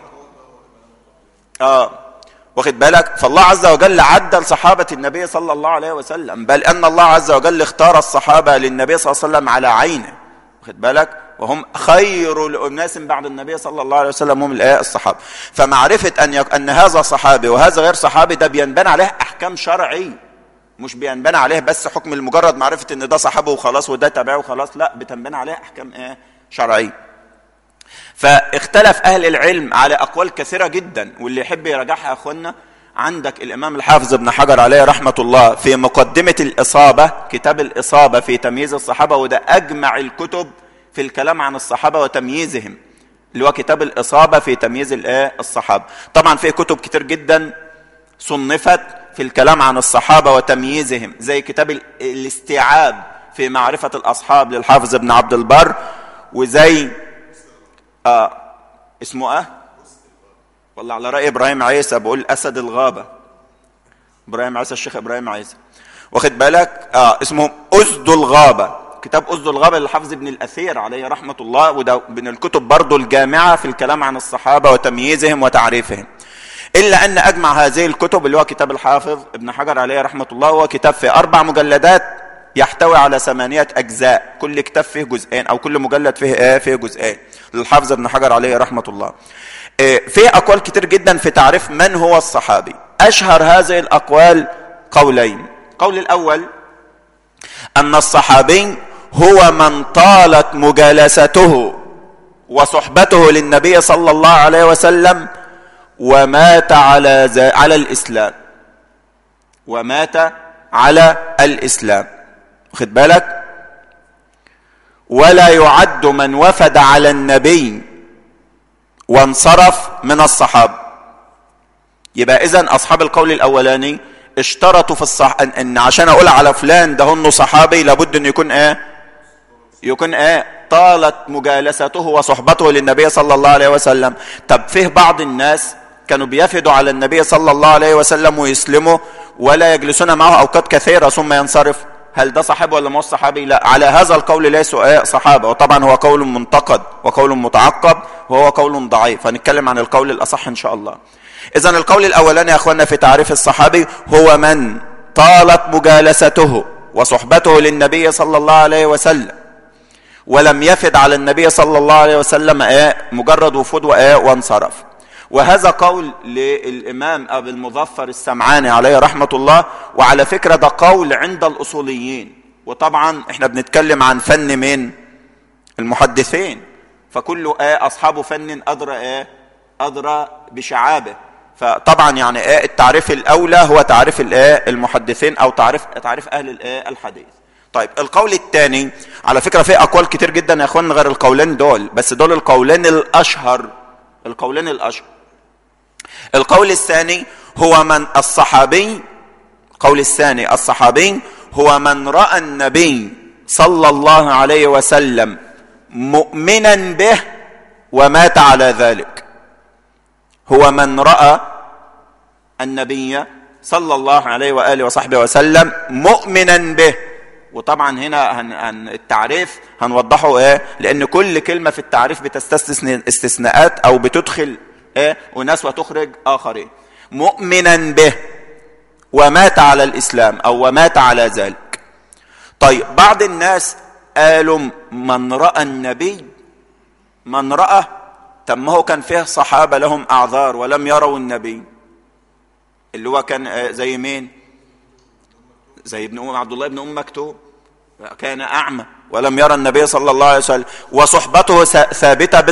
واخد بالك؟ فالله عز وجل عدل صحابة النبي صلى الله عليه وسلم، بل أن الله عز وجل اختار الصحابة للنبي صلى الله عليه وسلم على عينه، واخد بالك؟ وهم خير الناس بعد النبي صلى الله عليه وسلم هم الصحابة. فمعرفة أن هذا صحابي وهذا غير صحابي ده بينبنى عليه أحكام شرعية، مش بينبنى عليه بس حكم المجرد معرفة ان ده صحابه وخلاص وده تابعه وخلاص، لا، بتنبنى عليه احكام شرعية. فاختلف اهل العلم على اقوال كثيرة جدا، واللي يحب يراجعها يا اخوانا عندك الامام الحافظ ابن حجر عليه رحمة الله في مقدمة الاصابة، كتاب الاصابة في تمييز الصحابة، وده اجمع الكتب في الكلام عن الصحابة وتمييزهم، اللي هو كتاب الاصابة في تمييز الصحابة. طبعا في كتب كتير جدا صنفت في الكلام عن الصحابة وتمييزهم، زي كتاب الاستيعاب في معرفة الأصحاب للحافظ ابن عبد البر، وزي اسمه والله على رأي إبراهيم عيسى بقول أسد الغابة، إبراهيم عيسى، الشيخ إبراهيم عيسى، واخد بالك؟ اسمه أسد الغابة، كتاب أسد الغابة للحافظ ابن الأثير عليه رحمة الله، وده من الكتب برضو الجامعة في الكلام عن الصحابة وتمييزهم وتعريفهم. إلا أن أجمع هذه الكتب اللي هو كتاب الحافظ ابن حجر عليه رحمة الله هو كتاب في 4 مجلدات يحتوي على 8 أجزاء، كل كتاب فيه جزئين أو كل مجلد فيه جزئين للحافظ ابن حجر عليه رحمة الله. فيه أقوال كتير جدا في تعريف من هو الصحابي. أشهر هذه الأقوال قولين. قول الأول أن الصحابي هو من طالت مجالسته وصحبته للنبي صلى الله عليه وسلم ومات على الإسلام، ومات على الإسلام، واخد بالك؟ ولا يعد من وفد على النبي وانصرف من الصحابة. يبقى إذن أصحاب القول الأولاني اشترطوا في ان عشان اقول على فلان ده انه صحابي لابد انه يكون طالت مجالسته وصحبته للنبي صلى الله عليه وسلم. طب فيه بعض الناس كانوا بيفدوا على النبي صلى الله عليه وسلم ويسلموا ولا يجلسون معه اوقات كثيرة ثم ينصرف، هل ده صحابي ولا مش صحابي؟ لا، على هذا القول ليسوا صحابة، وطبعا هو قول منتقد وقول متعقب وهو قول ضعيف، هنتكلم عن القول الأصح إن شاء الله. إذن القول الأولاني يا أخوانا في تعريف الصحابي هو من طالت مجالسته وصحبته للنبي صلى الله عليه وسلم ولم يفد على النبي صلى الله عليه وسلم مجرد وفود وانصرف. وهذا قول للإمام أبي المظفر السمعاني عليه رحمة الله، وعلى فكرة ده قول عند الأصوليين، وطبعا احنا بنتكلم عن فن من المحدثين، فكل أصحاب فن أدرى بشعابه، فطبعا يعني التعريف الأولى هو تعريف المحدثين أو تعريف أهل الحديث. طيب القول الثاني، على فكرة في اقوال كتير جدا يا اخوان غير القولين دول، بس دول القولين الاشهر. القول الثاني هو من الصحابي، القول الثاني الصحابي هو من رأى النبي صلى الله عليه وسلم مؤمنا به ومات على ذلك. هو من رأى النبي صلى الله عليه وآله وصحبه وسلم مؤمنا به. وطبعا هنا التعريف هنوضحه لأن كل كلمة في التعريف بتستثني استثناءات أو بتدخل وناس وتخرج آخرين. مؤمنا به ومات على الإسلام أو ومات على ذلك. طيب بعض الناس قالوا من رأى النبي، من رأى، طب ما هو كان فيه صحابة لهم أعذار ولم يروا النبي، اللي هو كان زي مين؟ زي عبد الله بن أم مكتوم، كان أعمى ولم يرى النبي صلى الله عليه وسلم، وصحبته ثابتة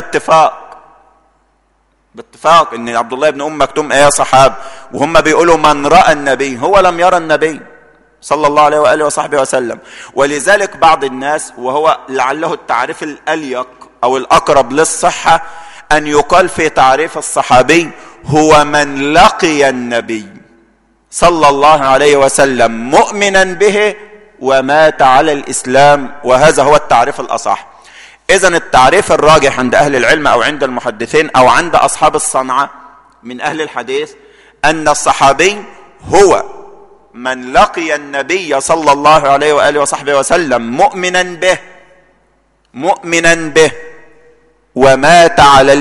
باتفاق ان عبد الله بن أم مكتوم صحاب، وهم بيقولوا من رأى النبي، هو لم يرى النبي صلى الله عليه وآله وصحبه وسلم. ولذلك بعض الناس، وهو لعله التعريف الأليق أو الأقرب للصحة، أن يقال في تعريف الصحابي هو من لقي النبي صلى الله عليه وسلم مؤمنا به ومات على الإسلام، وهذا هو التعريف الأصح. إذن التعريف الراجح عند أهل العلم أو عند المحدثين أو عند أصحاب الصنعة من أهل الحديث أن الصحابي هو من لقي النبي صلى الله عليه وآله وصحبه وسلم مؤمنا به ومات على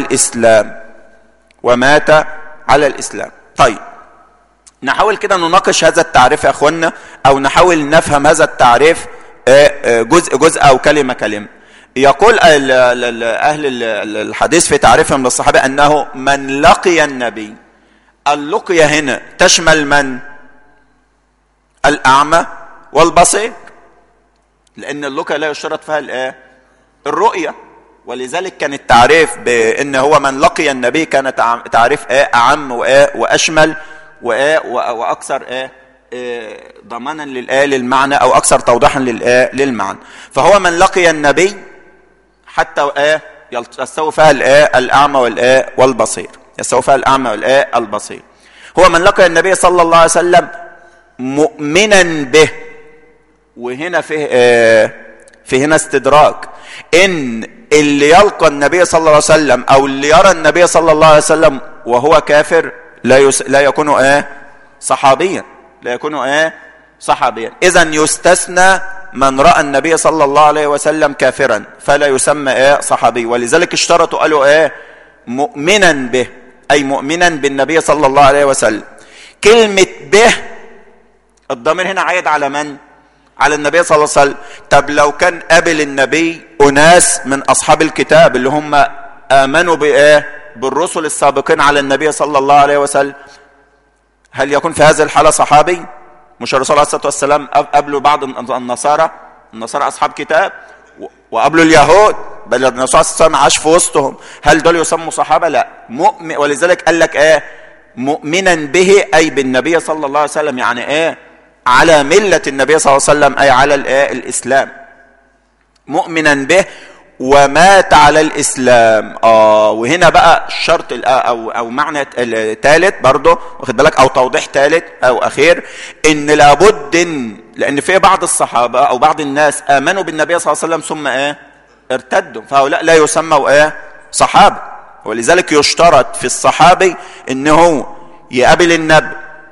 الإسلام. طيب نحاول كده نناقش هذا التعريف يا أخوانا، أو نحاول نفهم هذا التعريف جزء أو كلمة. يقول أهل الحديث في تعريفهم للصحابة أنه من لقي النبي. اللقية هنا تشمل من؟ الأعمى والبصير، لأن اللقية لا يشترط فيها الرؤية، ولذلك كان التعريف بأن هو من لقي النبي كان تعريف أعم وأشمل وأكثر ضمانا للمعنى، أو أكثر توضيحا للمعنى. فهو من لقي النبي حتى يستوي فيها الأعمى والبصير، هو من لقي النبي صلى الله عليه وسلم مؤمنا به. وهنا في هنا استدراك، ان اللي يلقى النبي صلى الله عليه وسلم او اللي يرى النبي صلى الله عليه وسلم وهو كافر لا يكون صحابيا، اذن يستثنى من رأى النبي صلى الله عليه وسلم كافرا فلا يسمى صحابي. ولذلك اشترطوا قالوا مؤمنا به، اي مؤمنا بالنبي صلى الله عليه وسلم. كلمة به الضمير هنا عايد على من؟ على النبي صلى الله عليه وسلم. طب لو كان قابل النبي أناس من أصحاب الكتاب اللي هم آمنوا بالرسل السابقين على النبي صلى الله عليه وسلم، هل يكون في هذه الحالة صحابي؟ مش الرسول عليه الصلاة والسلام قبلوا بعض النصارى أصحاب كتاب، وقبلوا اليهود، بل الرسول عليه الصلاة والسلام عاش في وسطهم، هل دول يسموا صحابة؟ لا. ولذلك قال لك مؤمنا به، أي بالنبي صلى الله عليه وسلم، يعني على ملة النبي صلى الله عليه وسلم، أي على الإسلام، مؤمنا به ومات على الإسلام. وهنا بقى الشرط أو معنى ثالث برضه، واخد بالك، أو توضيح ثالث أو أخير، إن لابد لأن في بعض الصحابة أو بعض الناس آمنوا بالنبي صلى الله عليه وسلم ثم ارتدوا، فهؤلاء لا يسموا صحابة. ولذلك يشترط في الصحابي إنه يقابل النبي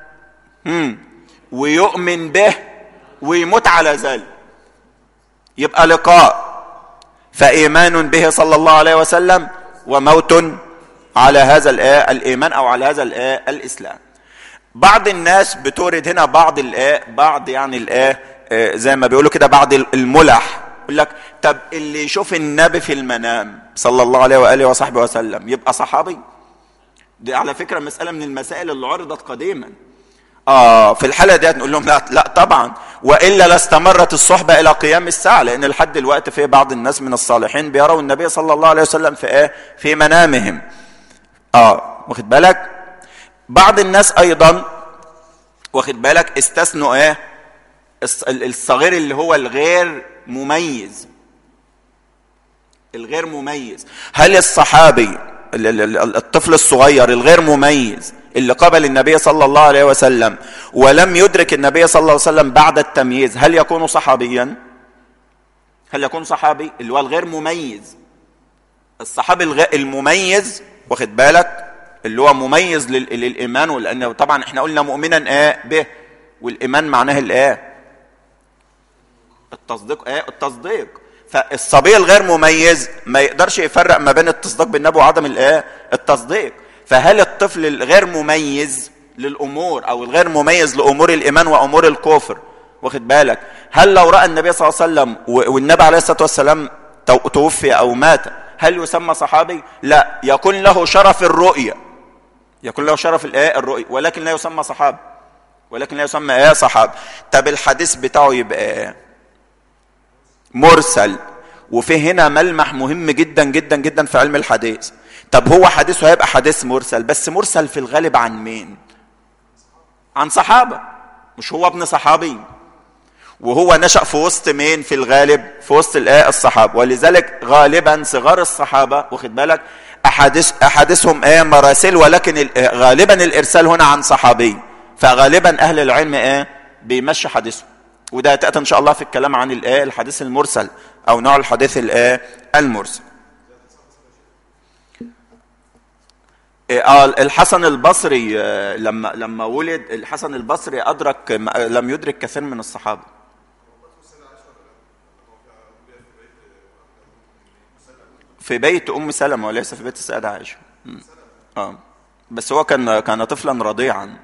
ويؤمن به ويموت على ذلك، يبقى لقاء، فإيمان به صلى الله عليه وسلم وموت على هذا الإيمان أو على هذا الإسلام. بعض الناس بتورد هنا بعض يعني زي ما بيقولوا كده بعض الملح، يقول لك طب اللي يشوف النبي في المنام صلى الله عليه وآله وصحبه وسلم يبقى صحابي؟ دي على فكرة مسألة من المسائل اللي عرضت قديما. في الحالة دي نقول لهم لا طبعا، وإلا لاستمرت الصحبة إلى قيام الساعة، لأن لحد دلوقتي في بعض الناس من الصالحين بيروا النبي صلى الله عليه وسلم في منامهم. واخد بالك. بعض الناس أيضا واخد بالك استثنوا الصغير اللي هو الغير مميز. الغير مميز، هل الصحابي الطفل الصغير الغير مميز اللي قبل النبي صلى الله عليه وسلم ولم يدرك النبي صلى الله عليه وسلم بعد التمييز، هل يكون صحابيا؟ هل يكون صحابي؟ اللي هو الغير مميز. الصحابي المميز، واخد بالك، اللي هو مميز للإيمان، ولأنه طبعا احنا قلنا مؤمنا به، والإيمان معناه التصديق. التصديق. فالصبي الغير مميز ما يقدرش يفرق ما بين التصديق بالنبي وعدم التصديق. فهل الطفل الغير مميز للأمور أو الغير مميز لأمور الإيمان وأمور الكفر، واخد بالك، هل لو رأى النبي صلى الله عليه وسلم والنبي عليه الصلاة والسلام توفي أو مات، هل يسمى صحابي؟ لا، يكون له شرف الرؤية، يكون له شرف الرؤية، ولكن لا يسمى صحابي، ولكن لا يسمى صحابي. طب الحديث بتاعه يبقى مرسل. وفي هنا ملمح مهم جدا جدا جدا في علم الحديث. طب هو حديثه هيبقى حديث مرسل، بس مرسل في الغالب عن مين؟ عن صحابة، مش هو ابن صحابي، وهو نشأ في وسط مين في الغالب؟ في وسط الصحابة. ولذلك غالبا صغار الصحابة، واخد بالك، أحاديثهم مراسل، ولكن غالبا الإرسال هنا عن صحابي. فغالبا أهل العلم بيمشي حديثه، وده تأتي إن شاء الله في الكلام عن الحديث المرسل أو نوع الحديث المرسل. الحسن البصري لما ولد الحسن البصري لم يدرك كثير من الصحابة. في بيت أم سلمة وليس في بيت السيدة عائشة. بس هو كان طفلا رضيعا.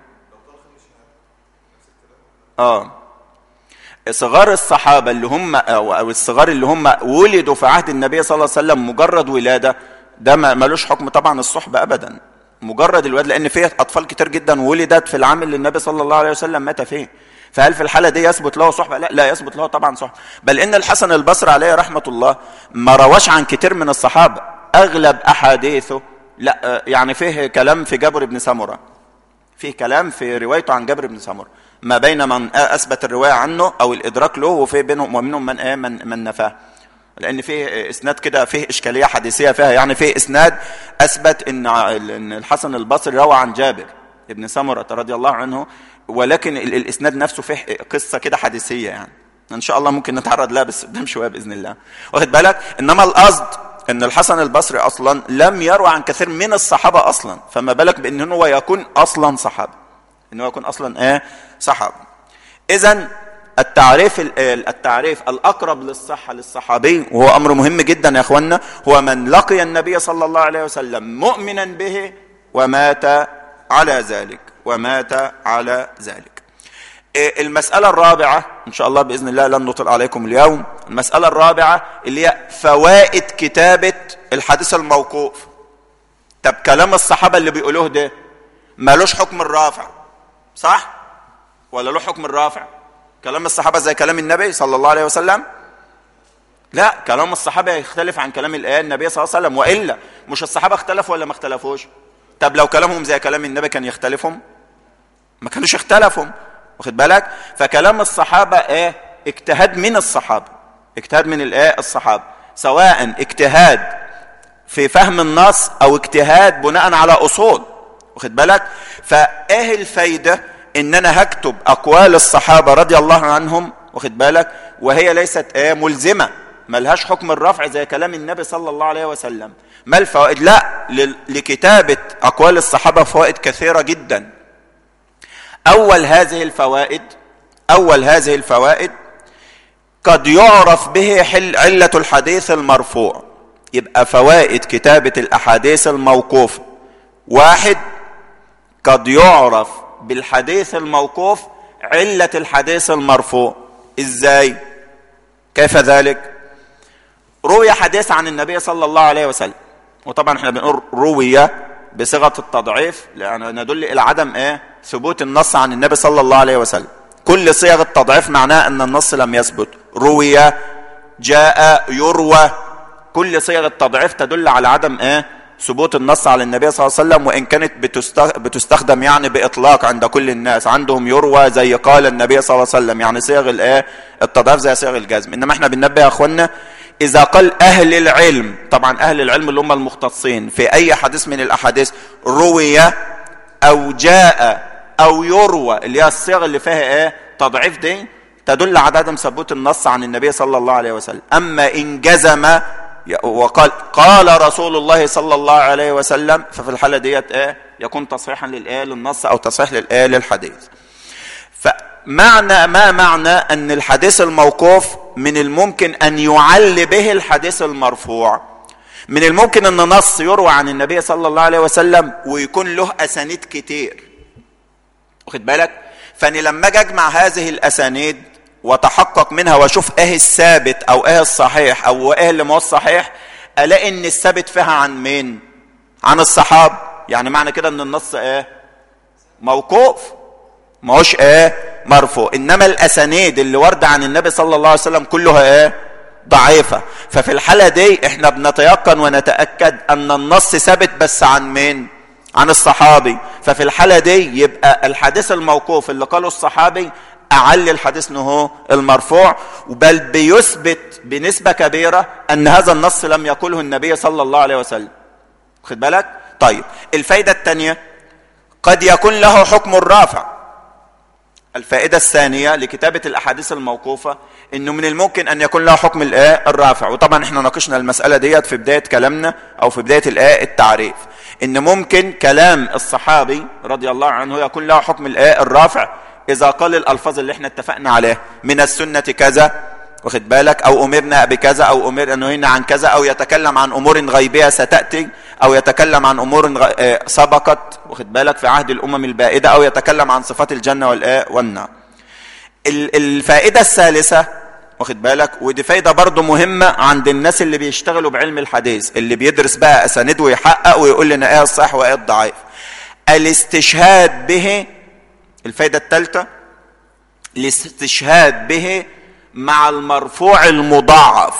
صغار الصحابة اللي هم أو الصغار اللي هم ولدوا في عهد النبي صلى الله عليه وسلم مجرد ولادة، ده ملوش حكم طبعا الصحبة أبدا، مجرد الولادة، لأن فيه أطفال كتير جدا ولدت في العام اللي النبي صلى الله عليه وسلم مات فيه. فهل في الحالة دي يثبت له صحبة؟ لا يثبت له طبعا صحبة. بل إن الحسن البصري عليه رحمة الله ما رواش عن كتير من الصحابة، أغلب أحاديثه لا يعني فيه كلام في جابر بن سمرة، فيه كلام في روايته عن جابر بن سمرة، ما بين من أثبت الرواية عنه أو الإدراك له، وفي بينهم ومنهم من نفاه، لأن فيه إسناد كده فيه إشكالية حديثية فيها. يعني فيه إسناد أثبت إن الحسن البصري روى عن جابر بن سمرة رضي الله عنه، ولكن الإسناد نفسه فيه قصة كده حديثية، يعني إن شاء الله ممكن نتعرض لها بس قدام شوية بإذن الله، واخد بالك. إنما القصد إن الحسن البصري أصلا لم يروى عن كثير من الصحابة أصلا، فما بالك بأن هو يكون أصلا صحابي، إنه يكون أصلا صحابي. إذن التعريف الأقرب للصحة للصحابي، وهو أمر مهم جدا يا أخوانا، هو من لقي النبي صلى الله عليه وسلم مؤمنا به ومات على ذلك. المسألة الرابعة إن شاء الله بإذن الله لن نطل عليكم اليوم، المسألة الرابعة اللي هي فوائد كتابة الحديث الموقوف. طب كلام الصحابة اللي بيقولوه ده مالوش حكم الرافع، صح؟ ولا له حكم الرافع؟ كلام الصحابة زي كلام النبي صلى الله عليه وسلم؟ لا، كلام الصحابة يختلف عن كلام النبي صلى الله عليه وسلم، وإلا مش الصحابة اختلفوا ولا ما اختلفوش؟ طب لو كلامهم زي كلام النبي كان يختلفهم؟ ما كانوش اختلفوا، واخد بالك. فكلام الصحابة اجتهاد من الصحابة، اجتهاد من الصحابة، سواء اجتهاد في فهم النص او اجتهاد بناء على اصول، واخد بالك. فايه الفايدة ان انا هكتب اقوال الصحابة رضي الله عنهم، واخد بالك، وهي ليست ملزمة، ملهاش حكم الرفع زي كلام النبي صلى الله عليه وسلم. ما الفوائد؟ لا، لكتابة اقوال الصحابة فوائد كثيرة جدا. أول هذه الفوائد قد يعرف به علة الحديث المرفوع. يبقى فوائد كتابة الأحاديث الموقوفة: واحد، قد يعرف بالحديث الموقوف علة الحديث المرفوع. إزاي؟ كيف ذلك؟ روي حديث عن النبي صلى الله عليه وسلم، وطبعا احنا بنقول روي بصيغة التضعيف لأنه ندل إلى عدم ثبوت النص عن النبي صلى الله عليه وسلم. كل صيغ التضعيف معناه أن النص لم يثبت. روي، جاء، يروى، كل صيغ التضعيف تدل على عدم ثبوت النص على النبي صلى الله عليه وسلم، وان كانت بتستخدم يعني باطلاق عند كل الناس. عندهم يروى زي قال النبي صلى الله عليه وسلم، يعني صيغ التضعيف زي صيغ الجزم. انما احنا بننبه يا اخوانا اذا قال اهل العلم، طبعا اهل العلم اللي هم المختصين في اي حديث من الاحاديث روي او جاء او يروى، اللي هي الصيغ اللي فيها تضعيف، دي تدل على عدم ثبوت النص عن النبي صلى الله عليه وسلم. اما ان جزم وقال قال رسول الله صلى الله عليه وسلم، ففي الحالة ديت يكون تصحيحا للنص او تصحيح للحديث. فمعنى ما معنى ان الحديث الموقوف من الممكن ان يعل به الحديث المرفوع. من الممكن ان نص يروى عن النبي صلى الله عليه وسلم ويكون له اسانيد كتير، واخد بالك؟ فاني لما اجي اجمع هذه الاسانيد وتحقق منها واشوف ايه الثابت او ايه الصحيح او ايه اللي ما هو الصحيح، الاقي ان الثابت فيها عن مين؟ عن الصحابه. يعني معنى كده ان النص موقوف، ما هوش مرفوع. انما الاسانيد اللي ورد عن النبي صلى الله عليه وسلم كلها ضعيفه. ففي الحاله دي احنا بنتيقن ونتاكد ان النص ثابت بس عن مين؟ عن الصحابي. ففي الحاله دي يبقى الحديث الموقوف اللي قاله الصحابي اعلى الحديث انه المرفوع، بل بيثبت بنسبه كبيره ان هذا النص لم يقله النبي صلى الله عليه وسلم. خد بالك؟ طيب الفائده الثانيه قد يكون له حكم الرافع. الفائده الثانيه لكتابه الاحاديث الموقوفه انه من الممكن ان يكون له حكم الرافع. وطبعا احنا ناقشنا المساله ديت في بدايه كلامنا او في بدايه التعريف، ان ممكن كلام الصحابي رضي الله عنه يكون له حكم الرافع اذا قال الالفاظ اللي احنا اتفقنا عليها من السنه كذا، واخد بالك، او امرنا بكذا، او امر نهينا عن كذا، او يتكلم عن امور غيبيه ستاتي، او يتكلم عن امور سبقت، واخد بالك، في عهد الامم البائده، او يتكلم عن صفات الجنه والنار. الفائده الثالثه، واخد بالك، ودي فايده برضو مهمه عند الناس اللي بيشتغلوا بعلم الحديث، اللي بيدرس بقى اسانيد ويحقق ويقول لنا ايه الصح وايه الضعيف، الاستشهاد به. الفايده الثالثه الاستشهاد به مع المرفوع المضاعف.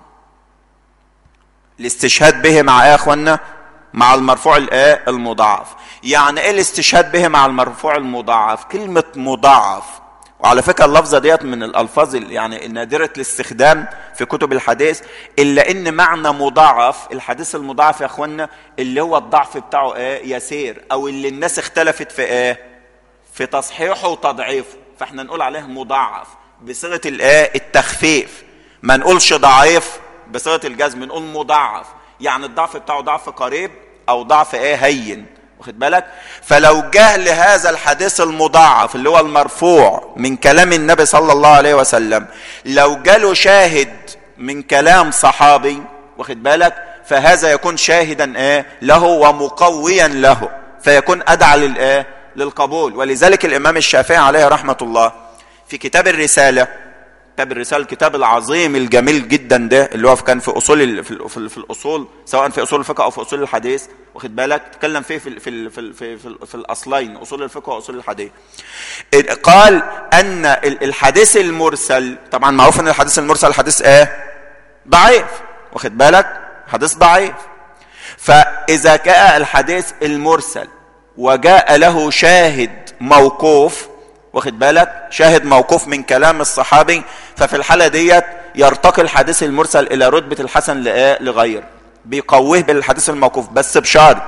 الاستشهاد به مع ايه يا اخوانا؟ مع المرفوع المضاعف. يعني ايه الاستشهاد به مع المرفوع المضاعف؟ كلمه مضاعف، وعلى فكره اللفظه ديت من الالفاظ يعني نادره الاستخدام في كتب الحديث، الا ان معنى مضاعف، الحديث المضاعف يا اخوانا اللي هو الضعف بتاعه يسير، او اللي الناس اختلفت في في تصحيحه وتضعيفه، فاحنا نقول عليه مضاعف بصيغه التخفيف. ما نقولش ضعيف بصيغه الجزم، نقول مضاعف، يعني الضعف بتاعه ضعف قريب او ضعف هين، واخد بالك؟ فلو جه لهذا الحديث المضاعف اللي هو المرفوع من كلام النبي صلى الله عليه وسلم، لو جاله شاهد من كلام صحابي، واخد بالك، فهذا يكون شاهدا له ومقويا له، فيكون ادعى للقبول. ولذلك الامام الشافعي عليه رحمه الله في كتاب الرساله، الكتاب العظيم الجميل جدا ده، اللي هو كان في اصول في الاصول، سواء في اصول الفقه او في اصول الحديث، واخد بالك، تكلم فيه في الاصلين، اصول الفقه واصول الحديث. قال ان الحديث المرسل، طبعا معروف ان الحديث المرسل حديث ضعيف، واخد بالك، حديث ضعيف. فاذا جاء الحديث المرسل وجاء له شاهد موقوف، واخد بالك، شاهد موقوف من كلام الصحابي، ففي الحالة ديت يرتقي الحديث المرسل الى رتبة الحسن لغير، بيقويه بالحديث الموقوف، بس بشرط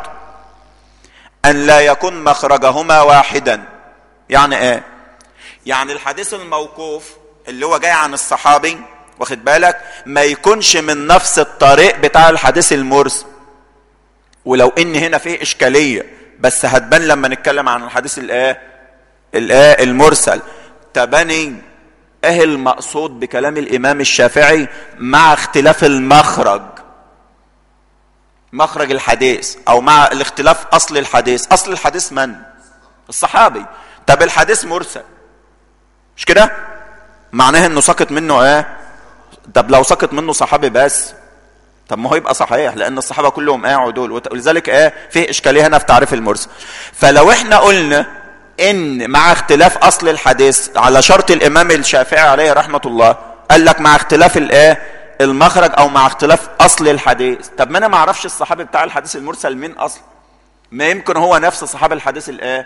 ان لا يكون مخرجهما واحدا. يعني يعني الحديث الموقوف اللي هو جاي عن الصحابي، واخد بالك، ما يكونش من نفس الطريق بتاع الحديث المرسل. ولو ان هنا فيه اشكالية بس هتبان لما نتكلم عن الحديث المرسل، تبني ايه المقصود بكلام الامام الشافعي مع اختلاف المخرج، مخرج الحديث، او مع الاختلاف اصل الحديث. اصل الحديث من؟ الصحابي. طب الحديث مرسل، مش كده؟ معناه انه سقط منه طب لو سقط منه صحابي بس، طب ما هو يبقى صحيح، لان الصحابه كلهم عدول، ولذلك فيه اشكاليه هنا في تعريف المرسل. فلو احنا قلنا ان مع اختلاف اصل الحديث على شرط الامام الشافعي عليه رحمه الله، قال لك مع اختلاف المخرج او مع اختلاف اصل الحديث. طب ما انا ما اعرفش الصحابي بتاع الحديث المرسل مين اصلا، ما يمكن هو نفس صحابي الحديث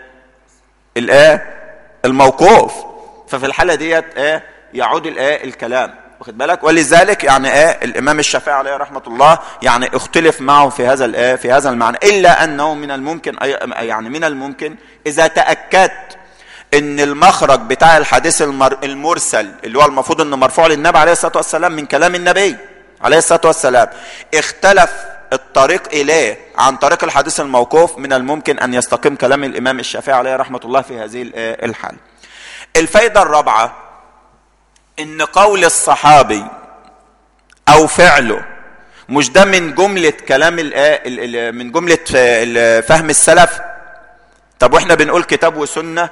الموقوف. ففي الحالة ديت يعود الكلام، واخد بالك. ولذلك يعني الامام الشافعي عليه رحمة الله يعني اختلف معه في هذا المعنى، الا انه من الممكن اذا تأكدت ان المخرج بتاع الحديث المرسل اللي هو المفروض انه مرفوع للنبي عليه الصلاة والسلام من كلام النبي عليه الصلاة والسلام اختلف الطريق اليه عن طريق الحديث الموقوف، من الممكن ان يستقيم كلام الامام الشافعي عليه رحمة الله في هذه الحال. الفائدة الرابعة ان قول الصحابي او فعله مش ده من جملة كلام من جملة فهم السلف. طب واحنا بنقول كتاب وسنة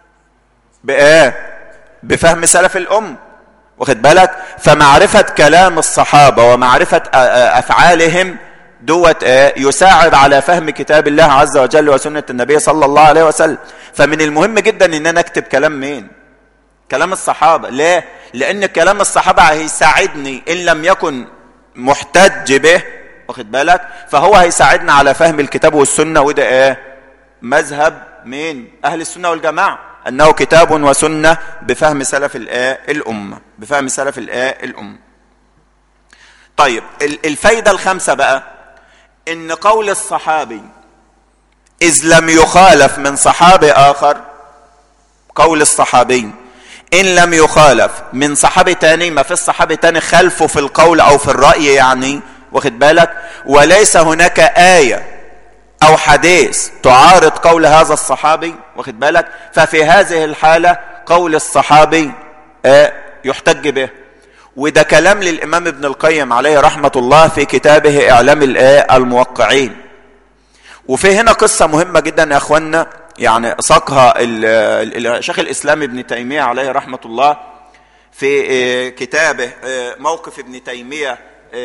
بفهم سلف الأم، واخد بالك. فمعرفة كلام الصحابة ومعرفة أفعالهم دوت يساعد على فهم كتاب الله عز وجل وسنة النبي صلى الله عليه وسلم. فمن المهم جدا ان انا اكتب كلام مين؟ كلام الصحابة. ليه؟ لان كلام الصحابة هيساعدني ان لم يكن محتج به، واخد بالك، فهو هيساعدنا على فهم الكتاب والسنة. وده مذهب مين؟ اهل السنة والجماعة، انه كتاب وسنة بفهم سلف الامة، بفهم سلف الامة. طيب الفايدة الخامسة بقى ان قول الصحابي اذ لم يخالف من صحابي اخر، قول الصحابي ان لم يخالف من صحابي تاني، ما في الصحابي تاني خلفه في القول او في الرأي يعني، واخد بالك، وليس هناك آية او حديث تعارض قول هذا الصحابي، واخد بالك، ففي هذه الحالة قول الصحابي يحتج به. وده كلام للامام ابن القيم عليه رحمة الله في كتابه اعلام الموقعين. وفي هنا قصة مهمة جدا يا اخوانا، يعني ساقها الشيخ الاسلام ابن تيمية عليه رحمة الله في كتابه موقف ابن تيمية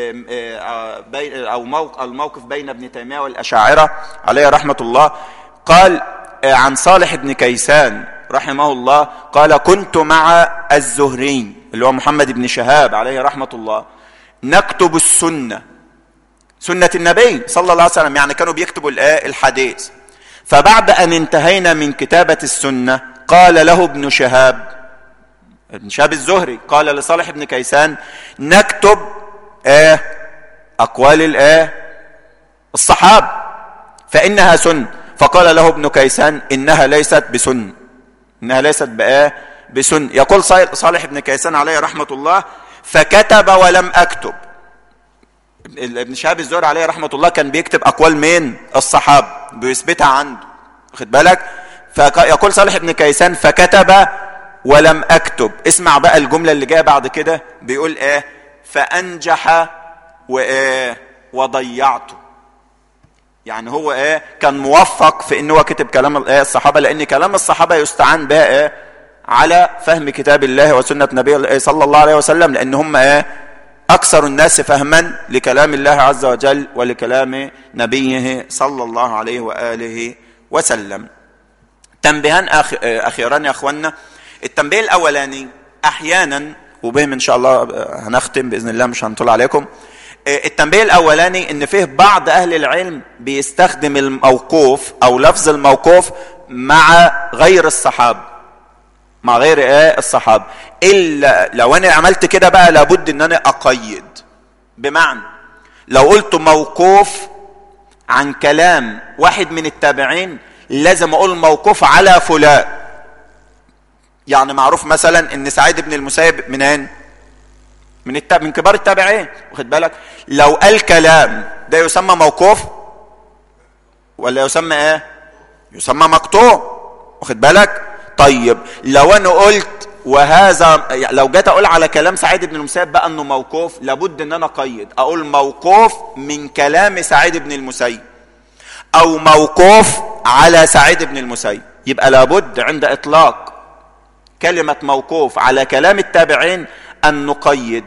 او الموقف بين ابن تيمية والاشاعرة عليه رحمة الله. قال عن صالح بن كيسان رحمه الله قال كنت مع الزهري اللي هو محمد بن شهاب عليه رحمة الله نكتب السنة، سنة النبي صلى الله عليه وسلم، يعني كانوا بيكتبوا الحديث. فبعد ان انتهينا من كتابة السنة قال له ابن شهاب الزهري قال لصالح بن كيسان نكتب اقوال الصحابة فانها سنة. فقال له ابن كيسان انها ليست بسنة، انها ليست بسنة. يقول صالح بن كيسان عليه رحمة الله فكتب ولم اكتب. ابن شهاب الزهري عليه رحمة الله كان بيكتب اقوال مين؟ الصحابة، بيثبتها عنده، واخد بالك. فيقول صالح بن كيسان فكتب ولم اكتب. اسمع بقى الجملة اللي جايه بعد كده، بيقول فانجح وضيعته. يعني هو كان موفق في انه كتب كلام الصحابة، لان كلام الصحابة يستعان بها على فهم كتاب الله وسنة نبيه صلى الله عليه وسلم، لان هم اكثر الناس فهما لكلام الله عز وجل ولكلام نبيه صلى الله عليه وآله وسلم. تنبيهان اخيران يا اخوانا. التنبيه الاولاني احيانا، وبهم ان شاء الله هنختم باذن الله مش هنطول عليكم. التنبيه الاولاني ان فيه بعض اهل العلم بيستخدم الموقوف او لفظ الموقوف مع غير الصحابه، مع غير الصحابه. الا لو انا عملت كده بقى لابد ان انا اقيد. بمعنى لو قلت موقوف عن كلام واحد من التابعين لازم اقول موقوف على فلان. يعني معروف مثلا ان سعيد بن المسيب منين؟ من كبار التابعين، واخد بالك. لو قال كلام ده يسمى موقوف ولا يسمى يسمى مقطوع، واخد بالك. طيب لو انا قلت وهذا، لو جيت اقول على كلام سعيد بن المسيب بقى انه موقوف، لابد ان انا اقيد، اقول موقوف من كلام سعيد بن المسيب او موقوف على سعيد بن المسيب. يبقى لابد عند اطلاق كلمة موقوف على كلام التابعين ان نقيد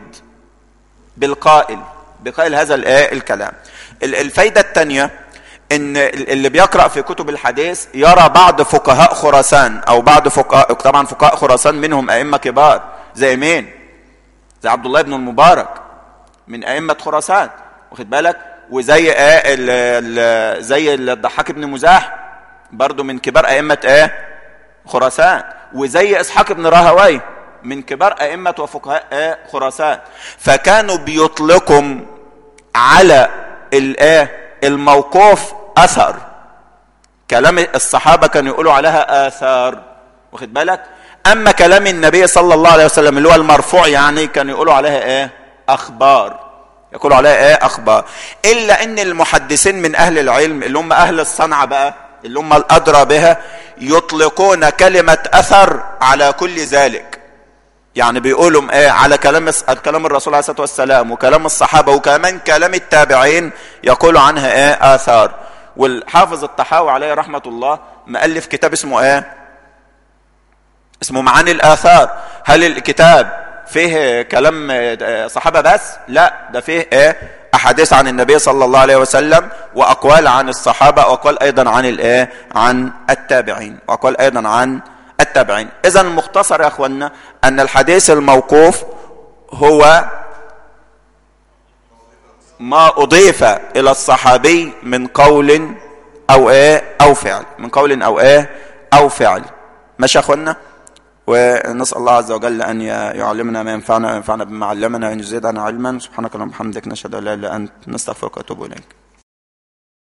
بقائل هذا الكلام. الفايدة الثانية ان اللي بيقرأ في كتب الحديث يرى بعض فقهاء خراسان او بعض فقهاء، طبعا فقهاء خراسان منهم ائمة كبار زي مين؟ زي عبد الله بن المبارك، من ائمه خراسان، واخد بالك؟ وزي زي الضحاك بن مزاح برضو من كبار ائمه خراسان، وزي اسحاق بن راهويه من كبار ائمه وفقهاء خراسان. فكانوا بيطلقوا على الموقوف اثر، كلام الصحابه كانوا يقولوا عليها اثار، واخد بالك؟ اما كلام النبي صلى الله عليه وسلم اللي هو المرفوع يعني كانوا يقولوا عليها اخبار، يقولوا عليها اخبار. الا ان المحدثين من اهل العلم اللي هم اهل الصنعه بقى، اللي هم الادرى بها، يطلقون كلمه اثر على كل ذلك. يعني بيقولوا على كلام الرسول عليه الصلاه والسلام وكلام الصحابه وكمان كلام التابعين يقولوا عنها اثار. والحافظ الطحاوي عليه رحمه الله مؤلف كتاب اسمه اسمه معاني الاثار. هل الكتاب فيه كلام صحابه بس؟ لا، ده فيه احاديث عن النبي صلى الله عليه وسلم، واقوال عن الصحابه، واقوال ايضا عن عن التابعين، واقوال ايضا عن التابعين. اذا المختصر يا اخوانا ان الحديث الموقوف هو ما اضيف الى الصحابي من قول او فعل، من قول او فعل. ماشي يا اخوانا؟ ونسأل الله عز وجل أن يعلمنا ما ينفعنا وينفعنا بما علمنا وأن يزيدنا علما. سبحانك اللهم وبحمدك، نشهد أن لا إله إلا أنت، نستغفرك ونتوب إليك.